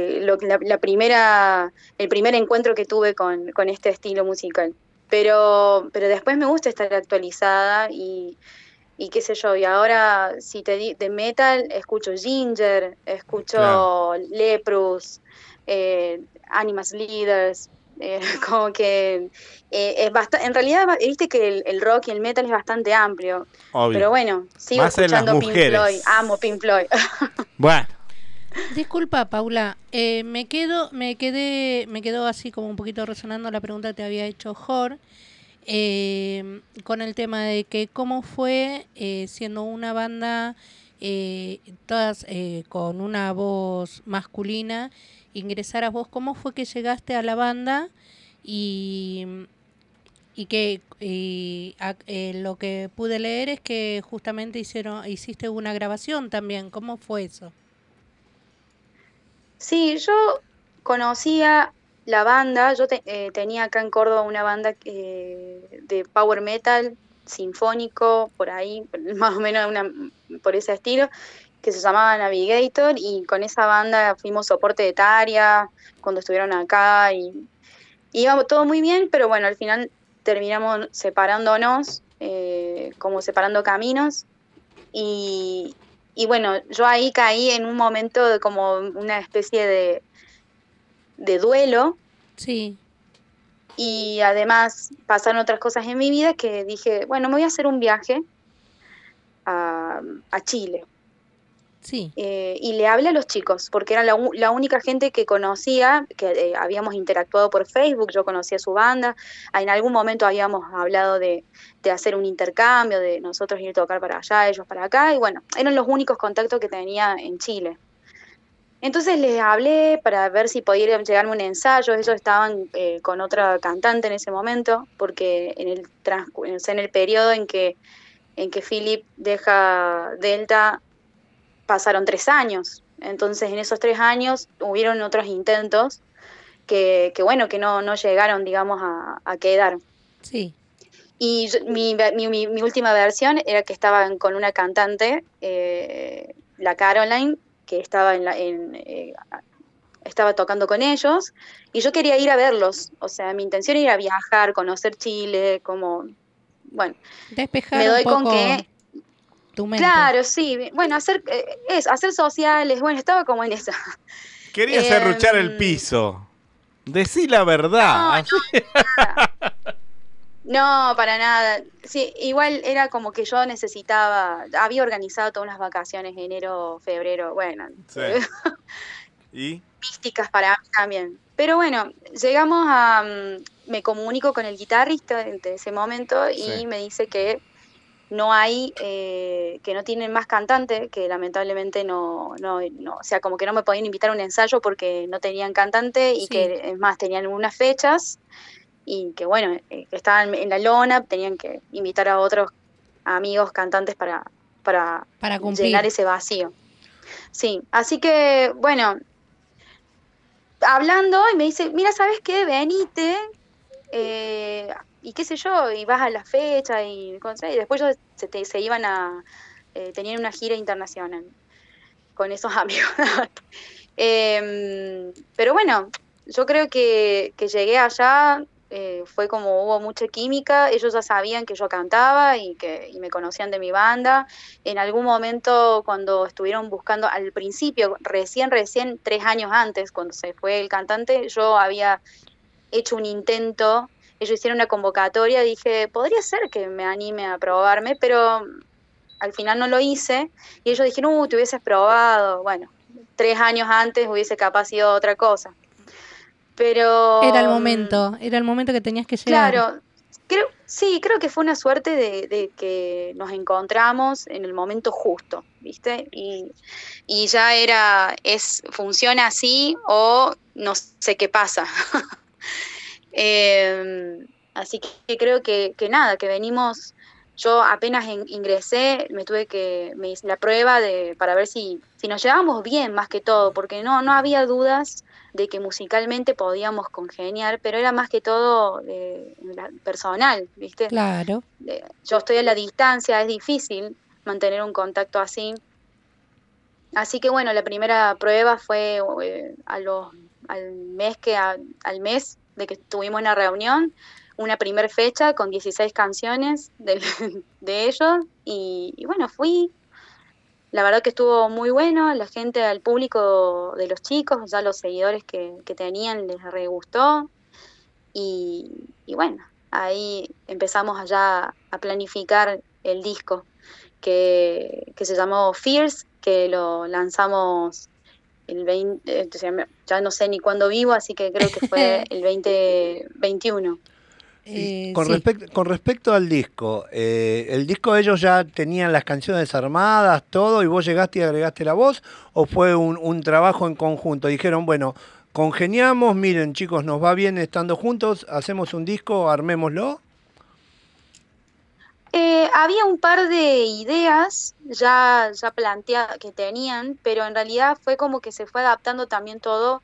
el primer encuentro que tuve con este estilo musical. Pero después me gusta estar actualizada y qué sé yo, y ahora si de metal escucho Ginger, escucho Leprous, Animas Leaders, como que es bastante, en realidad viste que el rock y el metal es bastante amplio. Obvio. Pero bueno, sigo Más en las escuchando Pink mujeres. Floyd, amo Pink Floyd. Bueno. Disculpa, Paula, me quedó así como un poquito resonando la pregunta que te había hecho Jor, con el tema de que cómo fue siendo una banda todas con una voz masculina, ingresar a vos, cómo fue que llegaste a la banda y que lo que pude leer es que justamente hiciste una grabación también, ¿cómo fue eso? Sí, yo conocía la banda, yo tenía acá en Córdoba una banda de power metal sinfónico, por ahí, más o menos por ese estilo, que se llamaba Navigator, y con esa banda fuimos soporte de Taria cuando estuvieron acá, y iba todo muy bien, pero bueno, al final terminamos separándonos, como separando caminos, y bueno, yo ahí caí en un momento de como una especie de duelo. Sí. Y además pasaron otras cosas en mi vida que dije, bueno, me voy a hacer un viaje a Chile. Sí. Y le hablé a los chicos, porque era la única gente que conocía, que habíamos interactuado por Facebook, yo conocía su banda, en algún momento habíamos hablado de hacer un intercambio, de nosotros ir a tocar para allá, ellos para acá, y bueno, eran los únicos contactos que tenía en Chile. Entonces les hablé para ver si podían llegarme un ensayo, ellos estaban con otra cantante en ese momento, porque en el periodo en que Philip deja Delta, pasaron 3 años. Entonces en esos 3 años hubieron otros intentos que bueno, que no llegaron, digamos, a quedar. Sí. Y mi última versión era que estaban con una cantante, la Caroline, que estaba estaba tocando con ellos, y yo quería ir a verlos. O sea, mi intención era viajar, conocer Chile, como, bueno, despejar me doy un poco con que tu mente. claro, sí, bueno, hacer sociales, bueno, estaba como en esa. Quería serruchar el piso. Decí la verdad. No, para nada. Sí, igual era como que yo había organizado todas unas vacaciones, enero, febrero, bueno. Sí. ¿Y? Místicas para mí también. Pero bueno, me comunico con el guitarrista de ese momento y Sí. me dice que no hay, que no tienen más cantante, que lamentablemente no, o sea, como que no me podían invitar a un ensayo porque no tenían cantante y Sí. que es más tenían unas fechas y que bueno, que estaban en la lona, tenían que invitar a otros amigos cantantes para cumplir. llenar ese vacío. Sí, así que bueno, hablando y me dice, mira, ¿sabes qué? Venite, y qué sé yo, y vas a la fecha y después ellos se iban tenían una gira internacional con esos amigos. Pero bueno, yo creo que llegué allá, fue como hubo mucha química, ellos ya sabían que yo cantaba y me conocían de mi banda. En algún momento cuando estuvieron buscando, al principio, recién 3 años antes, cuando se fue el cantante, yo había hecho un intento, ellos hicieron una convocatoria, dije, podría ser que me anime a probarme, pero al final no lo hice, y ellos dijeron, te hubieses probado, bueno, 3 años antes hubiese capaz sido otra cosa. Pero Era el momento que tenías que llegar. Claro, creo que fue una suerte de que nos encontramos en el momento justo, ¿viste? Y ya funciona así o no sé qué pasa. Así que creo que nada, que venimos yo apenas ingresé, me hice la prueba para ver si nos llevábamos bien más que todo, porque no había dudas de que musicalmente podíamos congeniar, pero era más que todo personal, ¿viste? Claro. Yo estoy a la distancia, es difícil mantener un contacto así. Así que bueno, la primera prueba fue al mes de que tuvimos una reunión, una primera fecha con 16 canciones de ellos y bueno, fui. La verdad que estuvo muy bueno, la gente, al público de los chicos, ya los seguidores que tenían les re gustó y bueno, ahí empezamos allá a planificar el disco que se llamó Fierce, que lo lanzamos el 20, ya no sé ni cuándo vivo, así que creo que fue el 2021. Con respecto al disco, ¿el disco ellos ya tenían las canciones armadas, todo, y vos llegaste y agregaste la voz, o fue un trabajo en conjunto? Dijeron, bueno, congeniamos, miren chicos, nos va bien estando juntos, hacemos un disco, armémoslo. Había un par de ideas ya planteadas que tenían, pero en realidad fue como que se fue adaptando también todo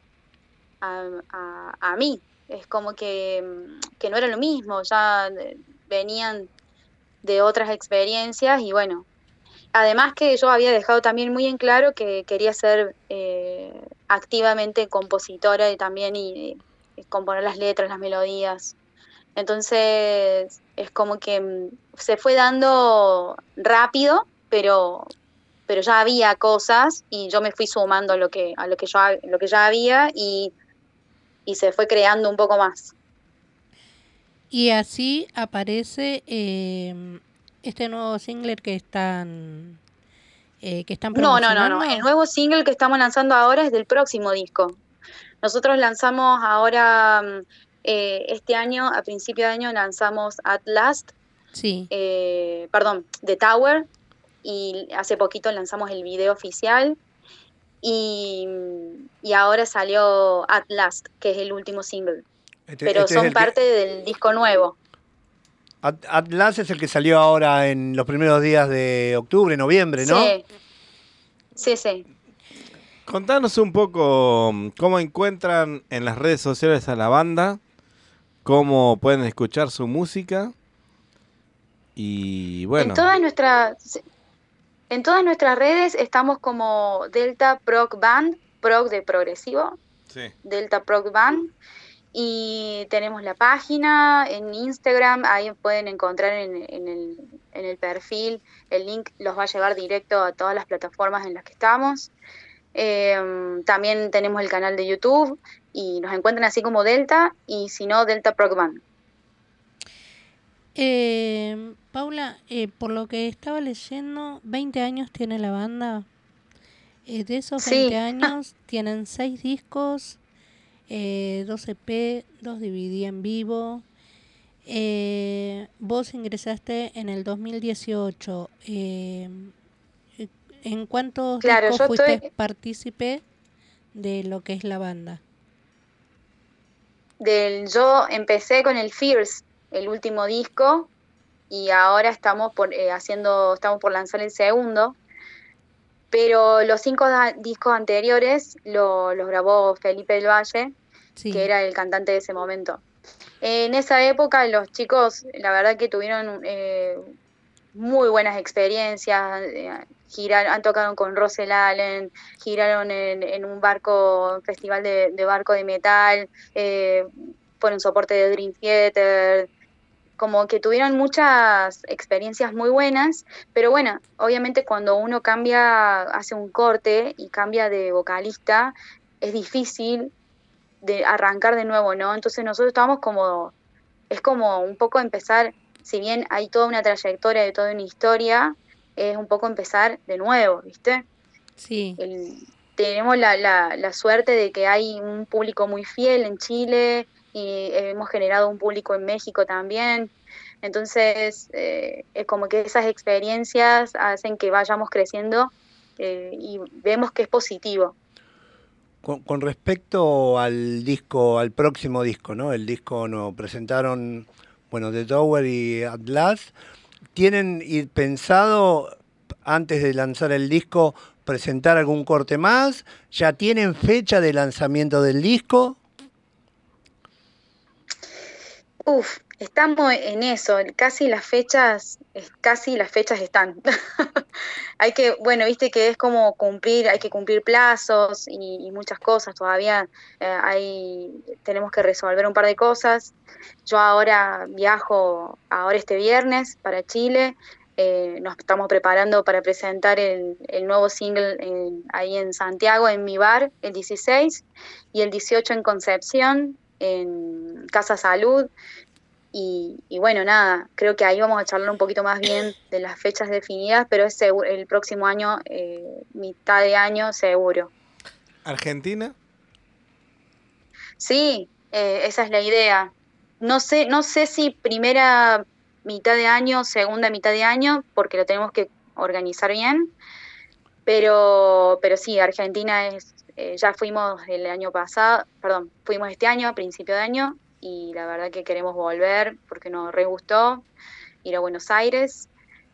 a mí. Es como que no era lo mismo, ya venían de otras experiencias y bueno, además que yo había dejado también muy en claro que quería ser activamente compositora y también componer las letras, las melodías. Entonces es como que se fue dando rápido, pero ya había cosas y yo me fui sumando a lo que ya había y se fue creando un poco más. Y así aparece este nuevo single que están promocionando. No. El nuevo single que estamos lanzando ahora es del próximo disco. Nosotros lanzamos ahora, este año, a principio de año, lanzamos At Last. Sí. The Tower. Y hace poquito lanzamos el video oficial. Y ahora salió At Last, que es el último single. Pero son parte del disco nuevo. At Last es el que salió ahora en los primeros días de octubre, noviembre, ¿no? Sí. Contanos un poco cómo encuentran en las redes sociales a la banda, cómo pueden escuchar su música y bueno. En todas nuestras redes estamos como Delta Prog Band, prog de progresivo, sí. Delta Prog Band, y tenemos la página en Instagram, ahí pueden encontrar en el perfil, el link los va a llevar directo a todas las plataformas en las que estamos. También tenemos el canal de YouTube y nos encuentran así como Delta, y si no, Delta Prog Band. Paula, por lo que estaba leyendo, 20 años tiene la banda. De esos 20 años tienen 6 discos, 2 EP, 2 DVD en vivo. Vos ingresaste en el 2018. ¿En cuántos discos fuiste partícipe de lo que es la banda? Yo empecé con el Fierce, el último disco, y ahora estamos por lanzar el segundo, pero los 5 discos anteriores los grabó Felipe del Valle, que era el cantante de ese momento. En esa época los chicos, la verdad que tuvieron muy buenas experiencias, han tocado con Russell Allen, giraron en un festival de barco de metal, fueron soporte de Dream Theater, como que tuvieron muchas experiencias muy buenas, pero bueno, obviamente cuando uno hace un corte y cambia de vocalista, es difícil de arrancar de nuevo, ¿no? Entonces nosotros estábamos es como un poco empezar, si bien hay toda una trayectoria de toda una historia, es un poco empezar de nuevo, ¿viste? Sí. Tenemos la suerte de que hay un público muy fiel en Chile y hemos generado un público en México también. Entonces, es como que esas experiencias hacen que vayamos creciendo y vemos que es positivo. Con respecto al próximo disco, ¿no? El disco nos presentaron, The Tower y At Last. ¿Tienen pensado, antes de lanzar el disco, presentar algún corte más? ¿Ya tienen fecha de lanzamiento del disco? Estamos en eso, casi las fechas están. Hay que, bueno, viste que es como hay que cumplir plazos y muchas cosas todavía. Tenemos que resolver un par de cosas. Yo ahora viajo, este viernes para Chile. Nos estamos preparando para presentar el nuevo single ahí en Santiago, en mi bar, el 16, y el 18 en Concepción, en Casa Salud. Y bueno, nada, creo que ahí vamos a charlar un poquito más bien de las fechas definidas, pero es el próximo año, mitad de año seguro. ¿Argentina? Sí, esa es la idea. No sé si primera mitad de año, segunda mitad de año, porque lo tenemos que organizar bien, pero sí, Argentina ya fuimos el año pasado, fuimos este año, a principio de año, y la verdad que queremos volver porque nos re gustó ir a Buenos Aires.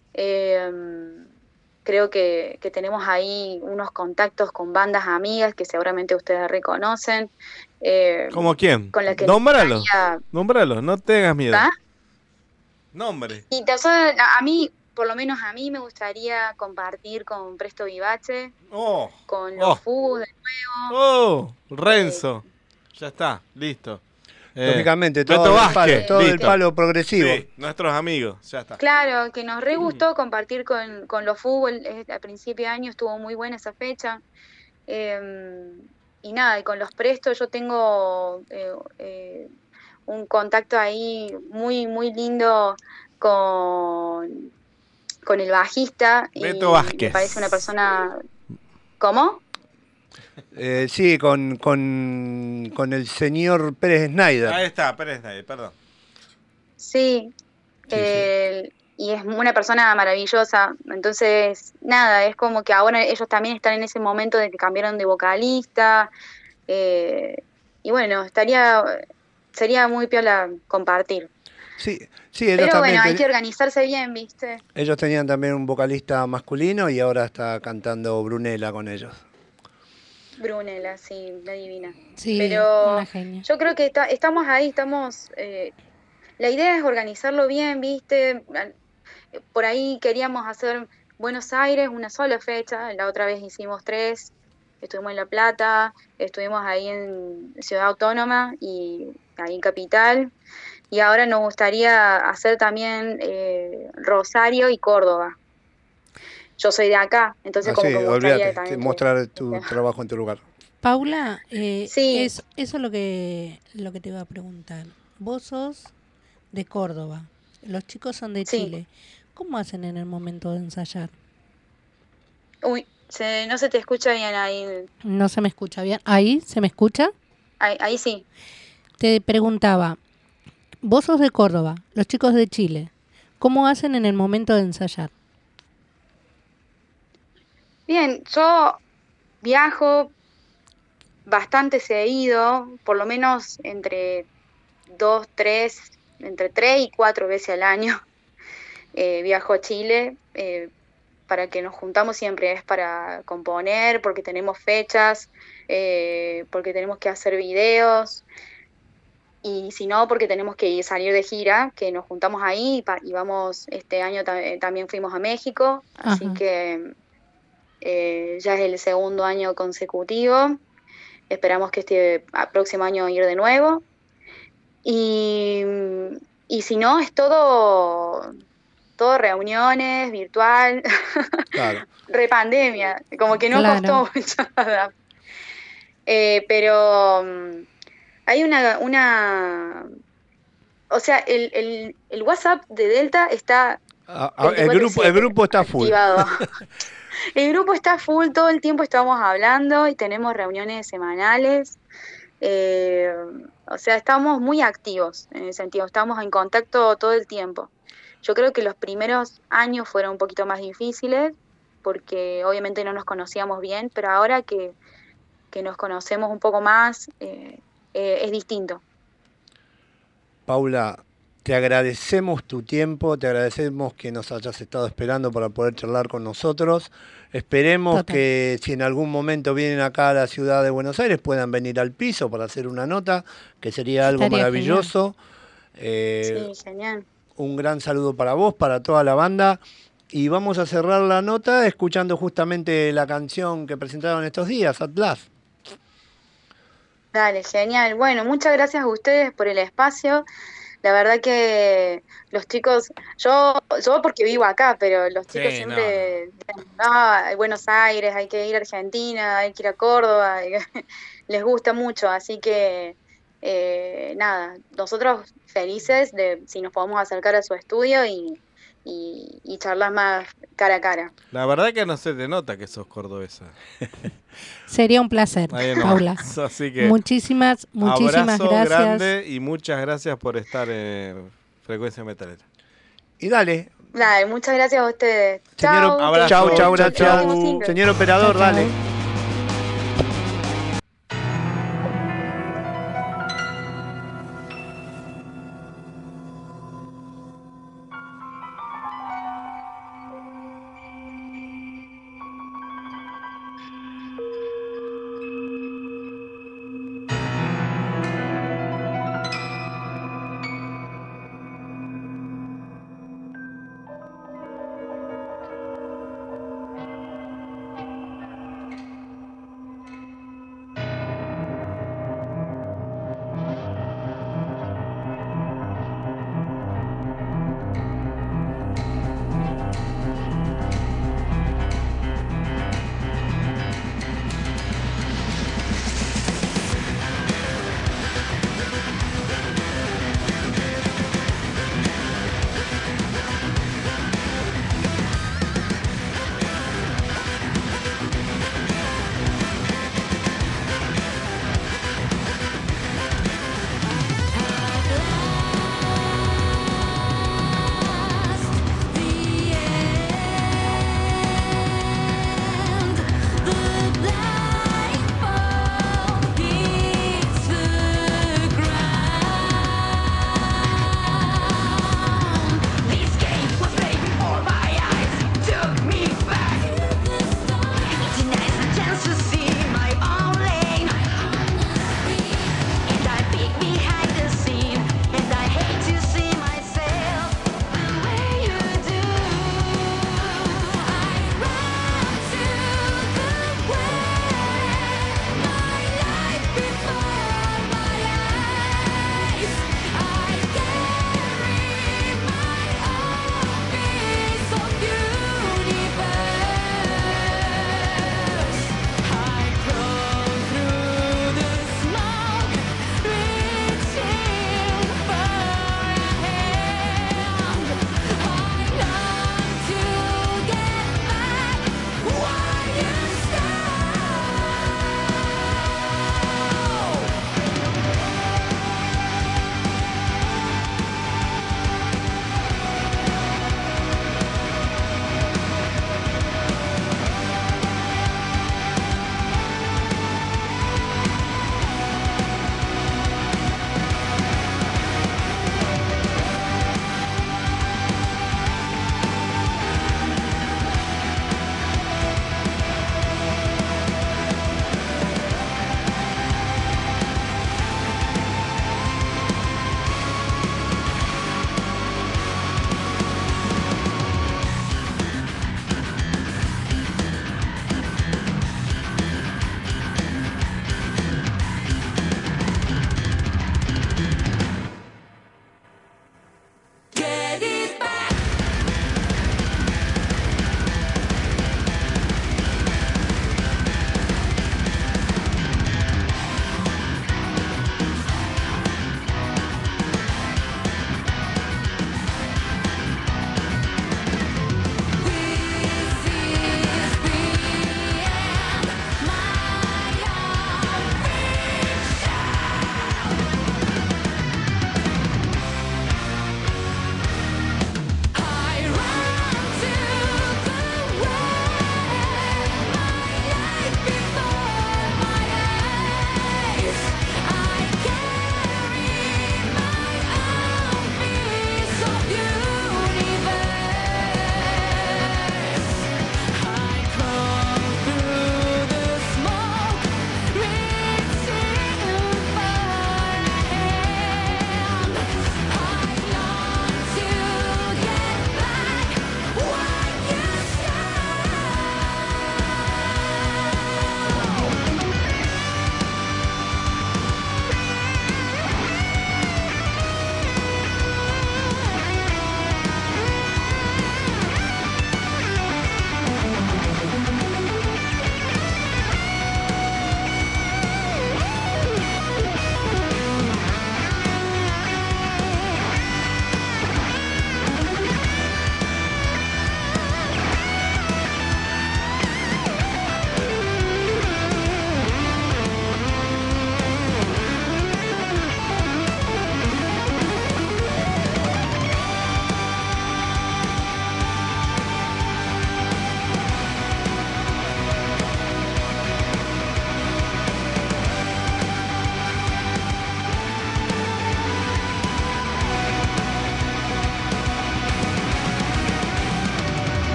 Creo que tenemos ahí unos contactos con bandas amigas que seguramente ustedes reconocen. ¿Cómo quién? Con la que Nómbralo, no tengas miedo. ¿Ah? Nombre. Y por lo menos a mí me gustaría compartir con Presto Vivace, con los Fu de nuevo. Renzo. Ya está, listo. Lógicamente, Beto todo Vázquez, el palo progresivo. Sí, nuestros amigos, ya está. Claro, que nos re gustó compartir con los fútbol. A principio de año estuvo muy buena esa fecha. Y nada, y con los Prestos yo tengo un contacto ahí muy, muy lindo con el bajista. Beto y Vázquez. Me parece una persona... ¿Cómo? Sí, con el señor Pérez Snyder. Ahí está, Pérez Snyder, perdón. Sí, y es una persona maravillosa. Entonces, nada, es como que ahora ellos también están en ese momento de que cambiaron de vocalista. Y bueno, sería muy piola compartir. Sí, ellos Pero también bueno, hay que organizarse bien, ¿viste? ellos tenían también un vocalista masculino y ahora está cantando Brunella con ellos. Brunella, sí, la divina. Sí, pero una genia. yo creo que estamos ahí, la idea es organizarlo bien, ¿viste? Por ahí queríamos hacer Buenos Aires una sola fecha, la otra vez hicimos 3, estuvimos en La Plata, estuvimos ahí en Ciudad Autónoma y ahí en Capital, y ahora nos gustaría hacer también Rosario y Córdoba. Yo soy de acá, entonces como que me gustaría olvídate, también mostrar tu trabajo en tu lugar. Paula, sí. eso es lo que te iba a preguntar. Vos sos de Córdoba, los chicos son de Chile. ¿Cómo hacen en el momento de ensayar? Uy, no se te escucha bien ahí. No se me escucha bien. ¿Ahí se me escucha? Ahí sí. Te preguntaba, vos sos de Córdoba, los chicos de Chile, ¿cómo hacen en el momento de ensayar? Bien, yo viajo bastante seguido, por lo menos entre 3 y 4 veces al año. Viajo a Chile, para que nos juntamos siempre es para componer, porque tenemos fechas, porque tenemos que hacer videos, y si no, porque tenemos que salir de gira, que nos juntamos ahí y vamos, este año también fuimos a México, así que ya es el segundo año consecutivo, esperamos que este próximo año ir de nuevo, y si no, es todo reuniones, virtual, claro. Repandemia, como que no costó mucho nada. Pero hay o sea, el WhatsApp de Delta está... El grupo está full. El grupo está full, todo el tiempo estamos hablando y tenemos reuniones semanales. O sea, estamos muy activos en ese sentido, estamos en contacto todo el tiempo. Yo creo que los primeros años fueron un poquito más difíciles porque obviamente no nos conocíamos bien, pero ahora que nos conocemos un poco más, es distinto. Paula, Te agradecemos tu tiempo, te agradecemos que nos hayas estado esperando para poder charlar con nosotros. Esperemos que si en algún momento vienen acá a la ciudad de Buenos Aires puedan venir al piso para hacer una nota, que sería algo Estaría maravilloso. Sí, genial. Un gran saludo para vos, para toda la banda. Y vamos a cerrar la nota escuchando justamente la canción que presentaron estos días, Atlas. Dale, genial. Bueno, muchas gracias a ustedes por el espacio. La verdad que los chicos, yo porque vivo acá, pero los chicos siempre dicen, hay Buenos Aires, hay que ir a Argentina, hay que ir a Córdoba, les gusta mucho, así que nada, nosotros felices de si nos podemos acercar a su estudio y charlar más cara a cara. La verdad que no se te nota que sos cordobesa. Sería un placer, Ahí no. Paula. Así que Muchísimas abrazo gracias. grande y muchas gracias por estar en Frecuencia Metalera. Y dale. Dale, muchas gracias a ustedes. Señor, Chau, chau, gracias. Chau. Señor operador, Chau, chau. dale.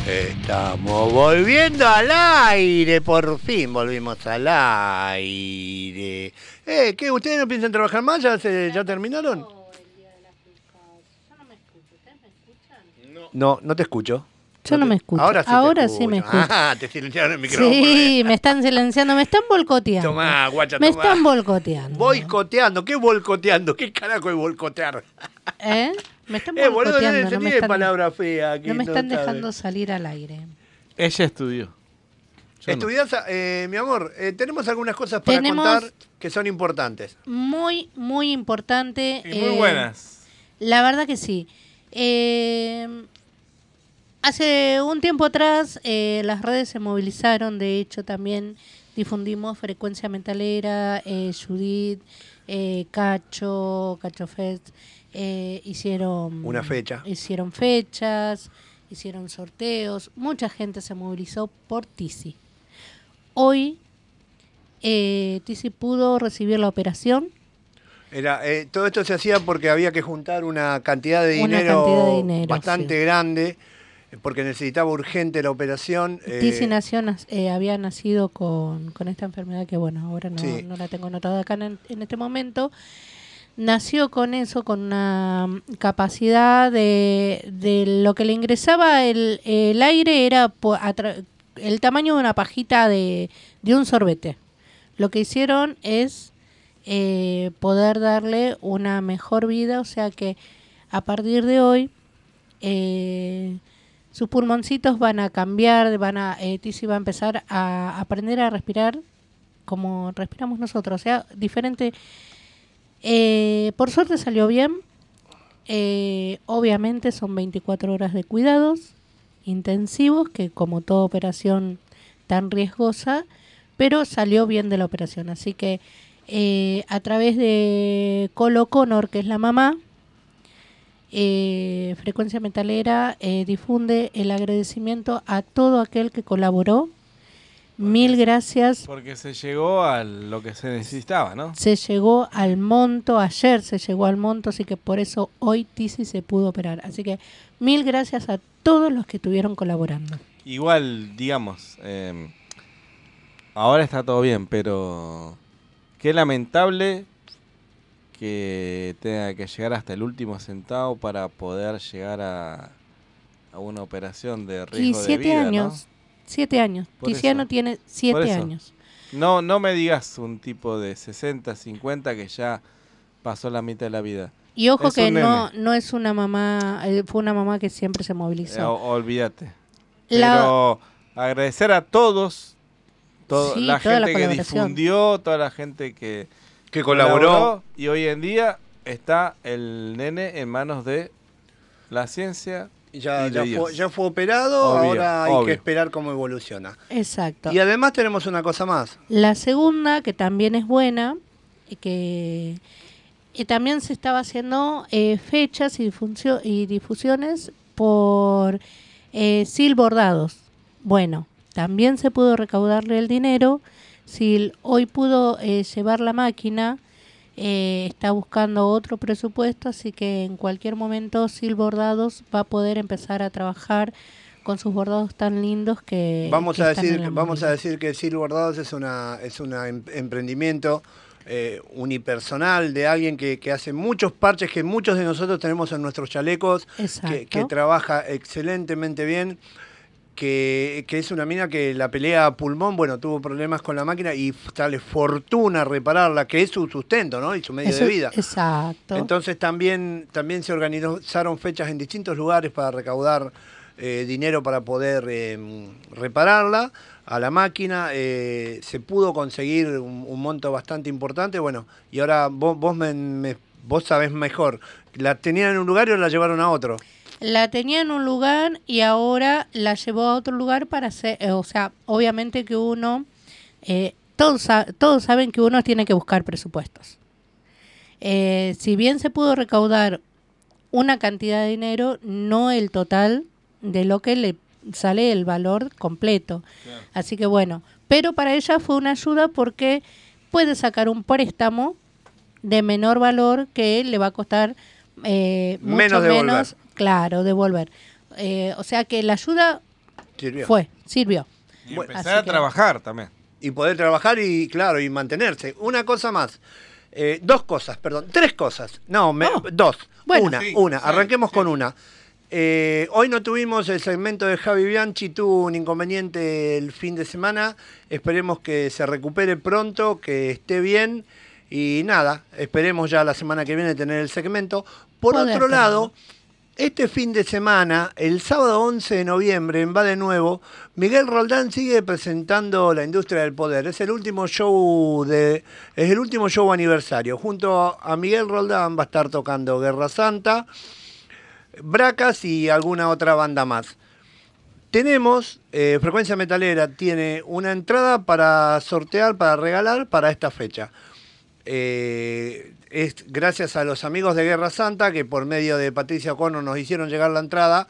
Estamos volviendo al aire, por fin volvimos al aire. ¿Qué? ¿Ustedes no piensan trabajar más? ¿Ya terminaron? No, no te escucho. Yo no me escucho. Ahora sí me escucho. Ah, te silenciaron el micrófono. Sí, me están silenciando, me están boicoteando. Tomá, guacha, me tomá. están boicoteando. Boicoteando, ¿qué boicoteando? ¿Qué carajo es boicotear? Me están boludo, boicoteando. no tiene palabra fea. No me están sabe. dejando salir al aire. Ella estudió. ¿Estudiás, mi amor? Tenemos algunas cosas para contar que son importantes. Muy, muy importante. Y muy buenas. La verdad que sí. Hace un tiempo atrás las redes se movilizaron, de hecho también difundimos Frecuencia Metalera, Judith, Cacho Fest, hicieron fechas, hicieron sorteos, mucha gente se movilizó por Tizi. Hoy Tizi pudo recibir la operación. Todo esto se hacía porque había que juntar una cantidad de dinero, bastante grande, porque necesitaba urgente la operación. Tizi había nacido con esta enfermedad que, bueno, ahora no la tengo notada acá en este momento. Nació con eso, con una capacidad de lo que le ingresaba el aire era el tamaño de una pajita de un sorbete. Lo que hicieron es poder darle una mejor vida, o sea que a partir de hoy sus pulmoncitos van a cambiar, Tizi va a empezar a aprender a respirar como respiramos nosotros, o sea, diferente. Por suerte salió bien. Obviamente son 24 horas de cuidados intensivos, que como toda operación tan riesgosa, pero salió bien de la operación. Así que a través de Colo Connor, que es la mamá, Frecuencia Metalera difunde el agradecimiento a todo aquel que colaboró. Mil gracias. Porque se llegó a lo que se necesitaba, ¿no? Se llegó al monto, ayer se llegó al monto, así que por eso hoy Tizi se pudo operar. Así que mil gracias a todos los que estuvieron colaborando. Igual, digamos, ahora está todo bien, pero qué lamentable que tenga que llegar hasta el último centavo para poder llegar a una operación de riesgo de vida, años. ¿no? 7 años. Tiziano tiene 7 años. No me digas un tipo de 60, 50 que ya pasó la mitad de la vida. Y ojo que no es una mamá, fue una mamá que siempre se movilizó. Olvídate. Pero agradecer a todos, la gente que difundió, toda la gente que colaboró. Y hoy en día está el nene en manos de la ciencia. Ya fue operado, ahora hay que esperar cómo evoluciona. Exacto. Y además tenemos una cosa más. La segunda, que también es buena, que también se estaba haciendo fechas y difusiones por Sil Bordados. Bueno, también se pudo recaudarle el dinero. Sil hoy pudo llevar la máquina. Está buscando otro presupuesto, así que en cualquier momento Sil Bordados va a poder empezar a trabajar con sus bordados tan lindos que vamos a decir que Sil Bordados es un emprendimiento unipersonal de alguien que hace muchos parches que muchos de nosotros tenemos en nuestros chalecos, que trabaja excelentemente bien. Que es una mina que la pelea a pulmón, bueno, tuvo problemas con la máquina y sale fortuna repararla, que es su sustento, ¿no? Y su medio de vida. Exacto. Entonces también se organizaron fechas en distintos lugares para recaudar dinero para poder repararla a la máquina. Se pudo conseguir un monto bastante importante, bueno, y ahora vos sabés mejor. ¿La tenían en un lugar o la llevaron a otro? La tenía en un lugar y ahora la llevó a otro lugar para hacer, o sea, obviamente que uno, todos saben que uno tiene que buscar presupuestos. Si bien se pudo recaudar una cantidad de dinero, no el total de lo que le sale el valor completo. Claro. Así que bueno, pero para ella fue una ayuda porque puede sacar un préstamo de menor valor que le va a costar mucho menos. Claro, devolver. O sea que la ayuda sirvió. Y empezar a trabajar también. Y poder trabajar y, claro, y mantenerse. Una cosa más. Tres cosas. Dos. Bueno. Una. Arranquemos con una. Hoy no tuvimos el segmento de Javi Bianchi, tuvo un inconveniente el fin de semana. Esperemos que se recupere pronto, que esté bien. Y nada, esperemos ya la semana que viene tener el segmento. Por otro lado, este fin de semana, el sábado 11 de noviembre, en Va de Nuevo, Miguel Roldán sigue presentando La Industria del Poder. Es el último show aniversario. Junto a Miguel Roldán va a estar tocando Guerra Santa, Bracas y alguna otra banda más. Tenemos, Frecuencia Metalera tiene una entrada para sortear, para regalar para esta fecha. Es gracias a los amigos de Guerra Santa que por medio de Patricia O'Connor nos hicieron llegar la entrada.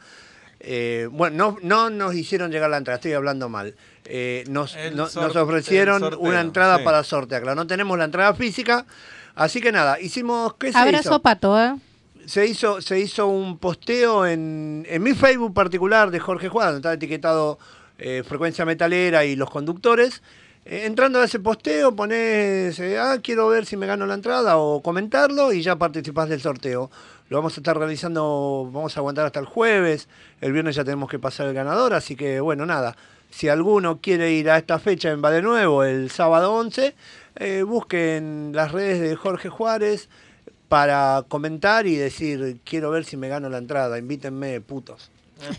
No nos hicieron llegar la entrada, estoy hablando mal. Nos ofrecieron una entrada para sortear. Claro, no tenemos la entrada física, así que nada, hicimos... ¿Qué se Abrazo hizo? Pato, Se hizo un posteo en mi Facebook particular de Jorge Juan, donde está etiquetado Frecuencia Metalera y los conductores. Entrando a ese posteo, ponés, quiero ver si me gano la entrada o comentarlo y ya participás del sorteo. Lo vamos a estar realizando, vamos a aguantar hasta el jueves. El viernes ya tenemos que pasar el ganador, así que bueno, nada. Si alguno quiere ir a esta fecha en Va de Nuevo, el sábado 11, busquen las redes de Jorge Juárez para comentar y decir, quiero ver si me gano la entrada, invítenme, putos.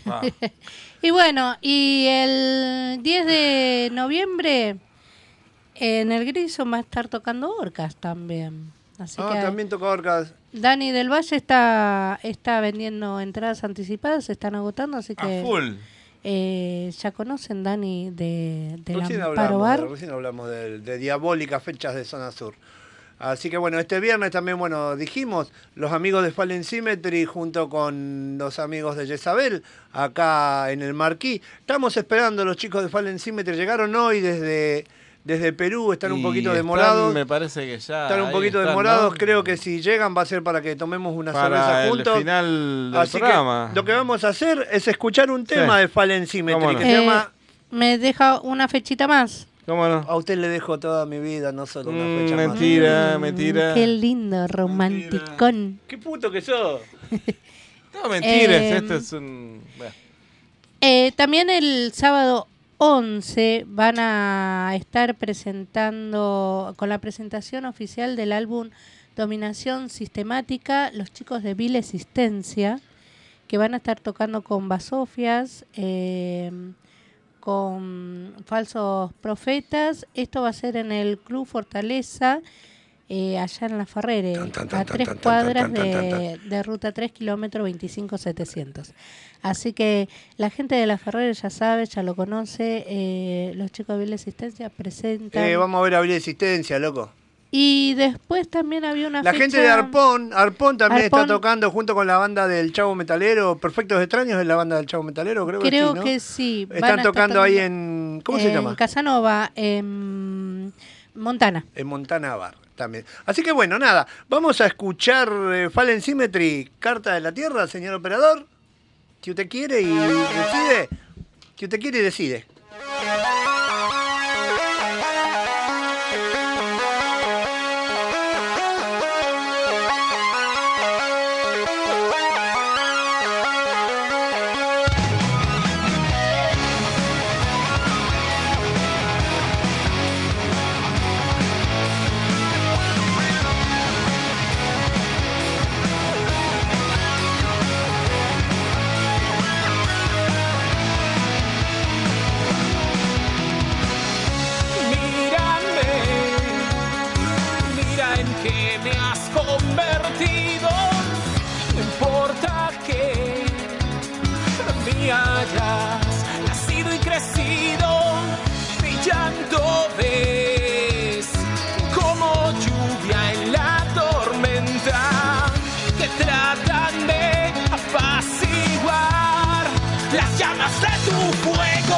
Y bueno, y el 10 de noviembre en el Grison va a estar tocando Orcas también. Así que también toca Orcas. Dani del Valle está vendiendo entradas anticipadas, se están agotando, así que full. Ya conocen Dani de Recién Amparo Bar. Recién hablamos de diabólicas fechas de Zona Sur. Así que bueno, este viernes también, dijimos, los amigos de Fallen Symmetry junto con los amigos de Jezabel, acá en el Marquí. Estamos esperando, los chicos de Fallen Symmetry llegaron hoy desde Perú, están un poquito demorados. Me parece que ya están un poquito demorados, ¿no? Creo que si llegan va a ser para que tomemos una cerveza juntos. El final del Así programa. Que lo que vamos a hacer es escuchar un tema de Fallen Symmetry que se llama... ¿Me deja una fechita más? ¿Cómo no? A usted le dejo toda mi vida, no solo una fecha Mentira. Qué lindo, romanticón. Qué puto que sos. No, mentiras, esto es un... También el sábado 11 van a estar presentando, con la presentación oficial del álbum Dominación Sistemática, los chicos de Vil Existencia, que van a estar tocando con Basofias, con Falsos Profetas. Esto va a ser en el Club Fortaleza, allá en La Ferrere, a 3 cuadras de Ruta 3, kilómetro 25700. Así que la gente de La Ferrere ya sabe, ya lo conoce, los chicos de Vil Existencia presentan... Vamos a ver a Vil Existencia, loco. Y después también había una La fecha... gente de Arpón también está tocando junto con la banda del Chavo Metalero. Perfectos Extraños es la banda del Chavo Metalero, creo que sí, ¿no? Que sí. Están tocando ahí en... ¿Cómo se llama? En Casanova, en Montana. En Montana Bar también. Así que bueno, nada. Vamos a escuchar Fallen Symmetry, Carta de la Tierra, señor operador. Si usted quiere y decide. Si usted quiere y decide. hayas nacido y crecido, mi llanto ves como lluvia en la tormenta, que tratan de apaciguar las llamas de tu fuego.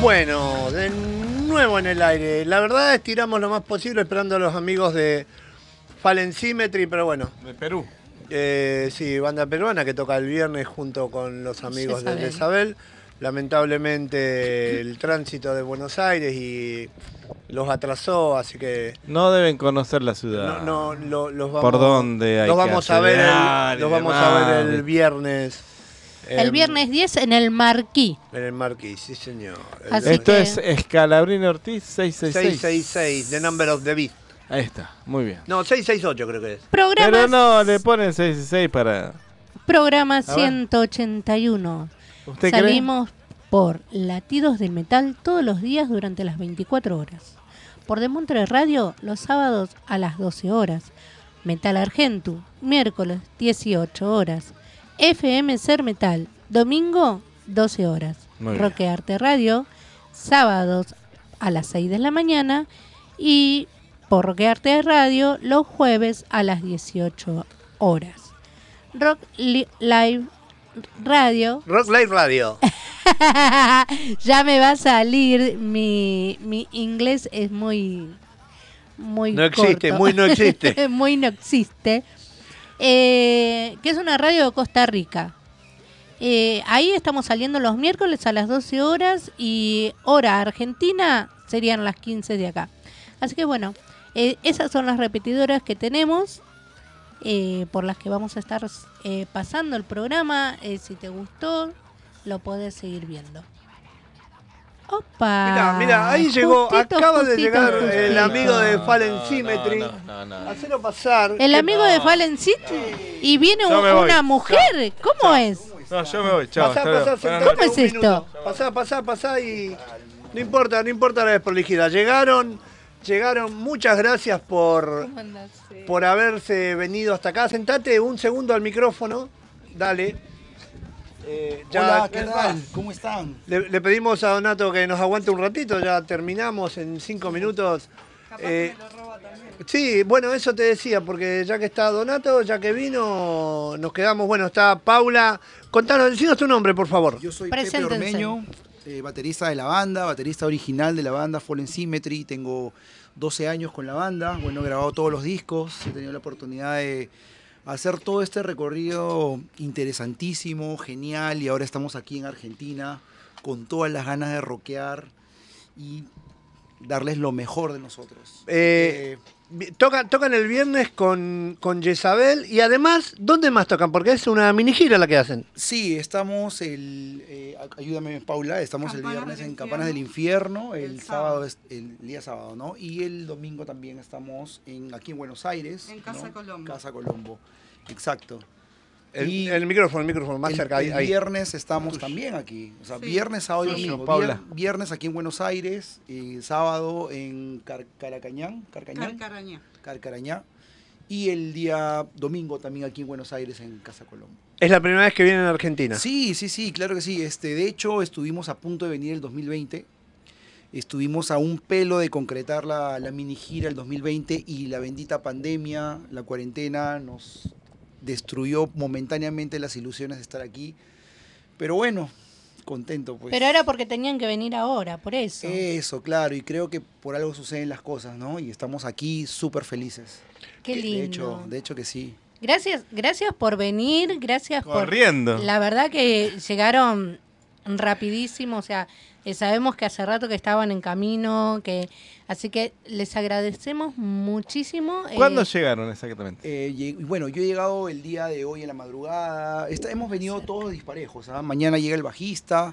Bueno, de nuevo en el aire. La verdad estiramos lo más posible esperando a los amigos de Fallen Symmetry, pero bueno. De Perú. Sí, banda peruana que toca el viernes junto con los amigos de Jezabel. Lamentablemente el tránsito de Buenos Aires y los atrasó, así que... No deben conocer la ciudad. Los vamos, ¿Por dónde hay los vamos que a ver acelerar los y vamos demás? a ver el viernes. El viernes 10 en el Marquí. En el Marquí, sí señor. Esto es Escalabrini Ortiz 666. 666, The Number of the Beast. Ahí está, muy bien. No, 668 creo que es. Pero no, le ponen 666 para... Programa A ver. 181. ¿Usted Salimos por Latidos del Metal todos los días durante las 24 horas. Por Demontre Radio los sábados a las 12 horas. Metal Argentu, miércoles 18 horas. FM Ser Metal, domingo 12 horas. Muy bien. Roquearte Radio, sábados a las 6 de la mañana. Y por Roquearte Radio los jueves a las 18 horas. Rock Live Radio. Rock Live Radio. Ya me va a salir, mi inglés es muy No existe, corto. muy no existe. Muy no existe. Que es una radio de Costa Rica. Ahí estamos saliendo los miércoles a las 12 horas y hora argentina serían las 15 de acá. Así que bueno, esas son las repetidoras que tenemos, por las que vamos a estar pasando el programa. Si te gustó, lo podés seguir viendo. Opa. Mira, ahí llegó, acaba de justito, llegar justito. el amigo de Fallen Symmetry. Hacelo pasar. El amigo de Fallen City y viene Yo me voy. una mujer. ¿Cómo es? No, yo me voy, chao. Pasá, hasta luego. pasá, Buenas sentate ¿Cómo es un esto? minuto. Pasá y no importa la desprolijidad. Llegaron, muchas gracias por haberse venido hasta acá. Sentate un segundo al micrófono. Dale. Hola, ¿qué tal? ¿Cómo están? Le pedimos a Donato que nos aguante un ratito, ya terminamos en 5 minutos. Sí, bueno, eso te decía, porque ya que está Donato, ya que vino, nos quedamos. Bueno, está Paula. Contanos, decinos tu nombre, por favor. Yo soy Pepe Ormeño, baterista de la banda, baterista original de la banda Fallen Symmetry. Tengo 12 años con la banda. Bueno, he grabado todos los discos, he tenido la oportunidad de hacer todo este recorrido interesantísimo, genial, y ahora estamos aquí en Argentina con todas las ganas de rockear y darles lo mejor de nosotros. Tocan el viernes con Jezabel y además, ¿dónde más tocan? Porque es una mini gira la que hacen. Sí, estamos ayúdame Paula, estamos el viernes en Campanas del Infierno, el sábado, el día sábado, ¿no? Y el domingo también estamos aquí en Buenos Aires. En Casa Colombo. Casa Colombo, exacto. El micrófono más cerca. El viernes estamos también aquí, o sea, Sí. viernes, sábado y Sí. domingo. Paula. Viernes aquí en Buenos Aires, sábado en Carcarañá. Carcarañá. Y el día domingo también aquí en Buenos Aires en Casa Colombo. Es la primera vez que vienen a Argentina. Sí, claro que sí. De hecho, estuvimos a punto de venir el 2020. Estuvimos a un pelo de concretar la mini gira el 2020 y la bendita pandemia, la cuarentena, nos destruyó momentáneamente las ilusiones de estar aquí. Pero bueno, contento pues. Pero era porque tenían que venir ahora, por eso. Eso, claro, y creo que por algo suceden las cosas, ¿no? Y estamos aquí súper felices. Qué lindo. De hecho que sí. Gracias por venir, gracias Corriendo. por... La verdad que llegaron rapidísimo, o sea, sabemos que hace rato que estaban en camino, así que les agradecemos muchísimo. ¿Cuándo llegaron exactamente? Bueno, yo he llegado el día de hoy en la madrugada. Hemos venido todos disparejos. ¿Ah? Mañana llega el bajista.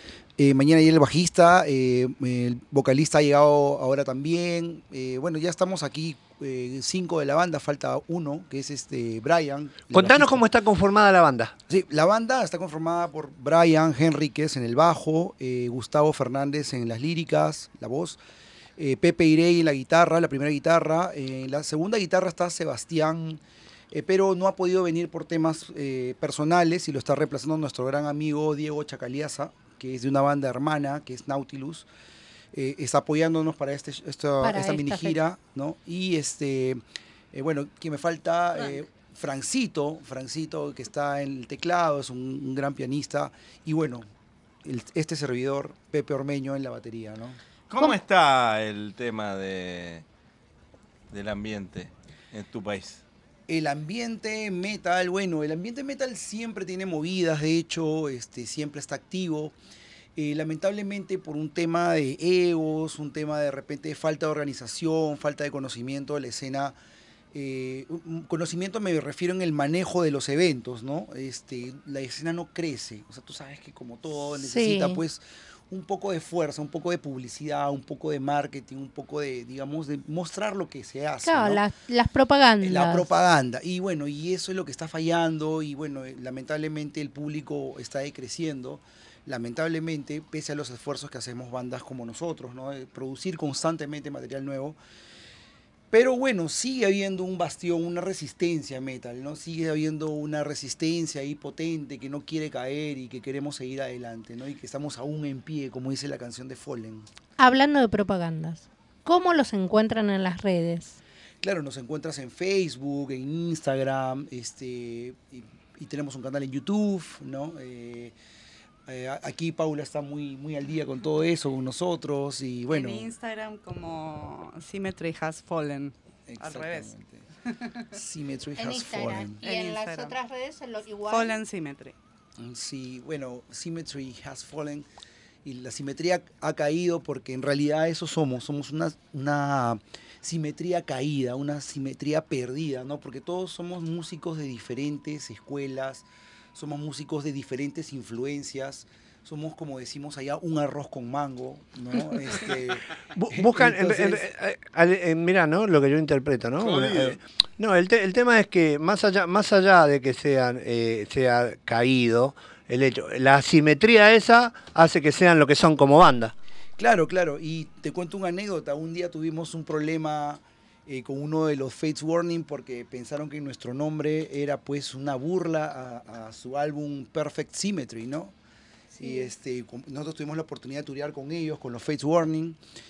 El vocalista ha llegado ahora también. Bueno, ya estamos aquí 5 de la banda, falta uno, que es Brian. Contanos cómo está conformada la banda. Sí, la banda está conformada por Brian Henríquez en el bajo, Gustavo Fernández en las líricas, la voz, Pepe Irey en la guitarra, la primera guitarra. En la segunda guitarra está Sebastián, pero no ha podido venir por temas personales y lo está reemplazando nuestro gran amigo Diego Chacaliaza, que es de una banda hermana, que es Nautilus. Está apoyándonos para esta mini gira, ¿no? Y bueno, que me falta Francito, que está en el teclado, es un gran pianista. Y bueno, este servidor, Pepe Ormeño, en la batería, ¿no? ¿Cómo está el tema del ambiente en tu país? El ambiente metal, bueno, el ambiente metal siempre tiene movidas, de hecho, siempre está activo. Lamentablemente por un tema de egos, un tema de repente de falta de organización, falta de conocimiento de la escena. Conocimiento me refiero en el manejo de los eventos, ¿no? La escena no crece. O sea, tú sabes que como todo necesita pues un poco de fuerza, un poco de publicidad, un poco de marketing, un poco de, digamos, de mostrar lo que se hace. Claro, ¿no? las propagandas. La propaganda. Y bueno, y eso es lo que está fallando. Y bueno, lamentablemente el público está decreciendo. Lamentablemente, pese a los esfuerzos que hacemos bandas como nosotros, ¿no? De producir constantemente material nuevo. Pero bueno, sigue habiendo un bastión, una resistencia metal, ¿no? Sigue habiendo una resistencia ahí potente que no quiere caer y que queremos seguir adelante, ¿no? Y que estamos aún en pie, como dice la canción de Fallen. Hablando de propagandas, ¿cómo los encuentran en las redes? Claro, nos encuentras en Facebook, en Instagram, y tenemos un canal en YouTube, ¿no? Aquí Paula está muy al día con todo eso, con nosotros, y bueno. En Instagram como Symmetry Has Fallen, al revés. Symmetry En Has Instagram. Fallen. Y en las otras redes igual. Fallen Symmetry. Sí, bueno, Symmetry Has Fallen, y la simetría ha caído porque en realidad eso somos una simetría caída, una simetría perdida, ¿no? Porque todos somos músicos de diferentes escuelas, somos músicos de diferentes influencias, somos, como decimos allá, un arroz con mango, ¿no? Buscan, entonces, mira, ¿no? Lo que yo interpreto, ¿no? El tema es que más allá de que sea caído, el hecho, la asimetría esa hace que sean lo que son como banda. Claro, y te cuento una anécdota. Un día tuvimos un problema con uno de los Fates Warning porque pensaron que nuestro nombre era pues una burla a su álbum Perfect Symmetry, ¿no? Sí. Y nosotros tuvimos la oportunidad de turear con ellos, con los Fates Warning,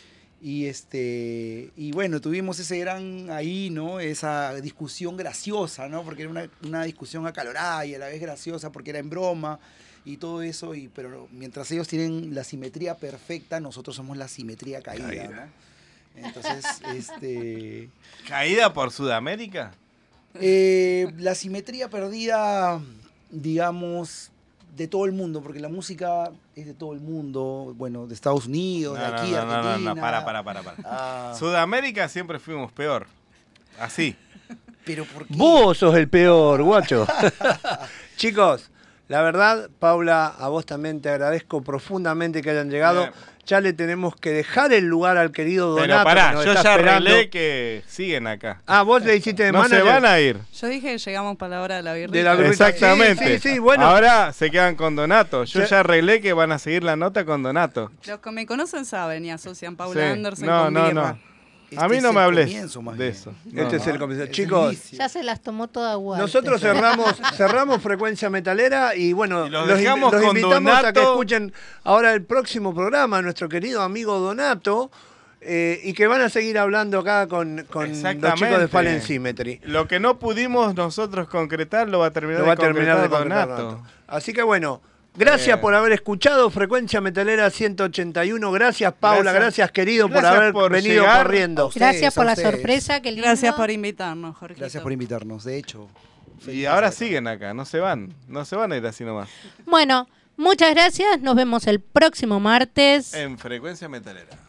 y bueno, tuvimos ese gran ahí, ¿no? Esa discusión graciosa, ¿no? Porque era una discusión acalorada y a la vez graciosa porque era en broma y todo eso, pero mientras ellos tienen la simetría perfecta, nosotros somos la simetría caída. ¿no? Entonces, ¿Caída por Sudamérica? La simetría perdida, digamos, de todo el mundo, porque la música es de todo el mundo, bueno, de Estados Unidos, de aquí, Argentina. No, para. Sudamérica siempre fuimos peor, así. ¿Pero por qué? Vos sos el peor, guacho. Chicos, la verdad, Paula, a vos también te agradezco profundamente que hayan llegado. Bien. Ya le tenemos que dejar el lugar al querido Donato. Pero pará, que nos yo está ya esperando. arreglé que siguen acá. Ah, vos le hiciste de manager. No se van a ir. Yo dije que llegamos para la hora de la birrita. De la birrita. Exactamente. Sí, bueno. Ahora se quedan con Donato. Yo ya arreglé que van a seguir la nota con Donato. Los que me conocen saben y asocian Paula Sí. Anderson con birra. A mí no me hables de eso. Este es el comienzo. Chicos, Ya se las tomó toda guay. nosotros cerramos Frecuencia Metalera y bueno, Y los los dejamos con invitamos a que Donato. escuchen ahora el próximo programa, nuestro querido amigo Donato, y que van a seguir hablando acá con los chicos de Fallen Symmetry. Lo que no pudimos nosotros concretar lo va a terminar de concretar Donato. Así que bueno, gracias por haber escuchado Frecuencia Metalera 181. Gracias, Paula. Gracias querido, por haber venido llegar. corriendo. Gracias por la sorpresa. Qué lindo. Gracias por invitarnos, Jorge. Gracias por invitarnos, de hecho. Y ahora siguen acá, no se van a ir así nomás. Bueno, muchas gracias. Nos vemos el próximo martes. En Frecuencia Metalera.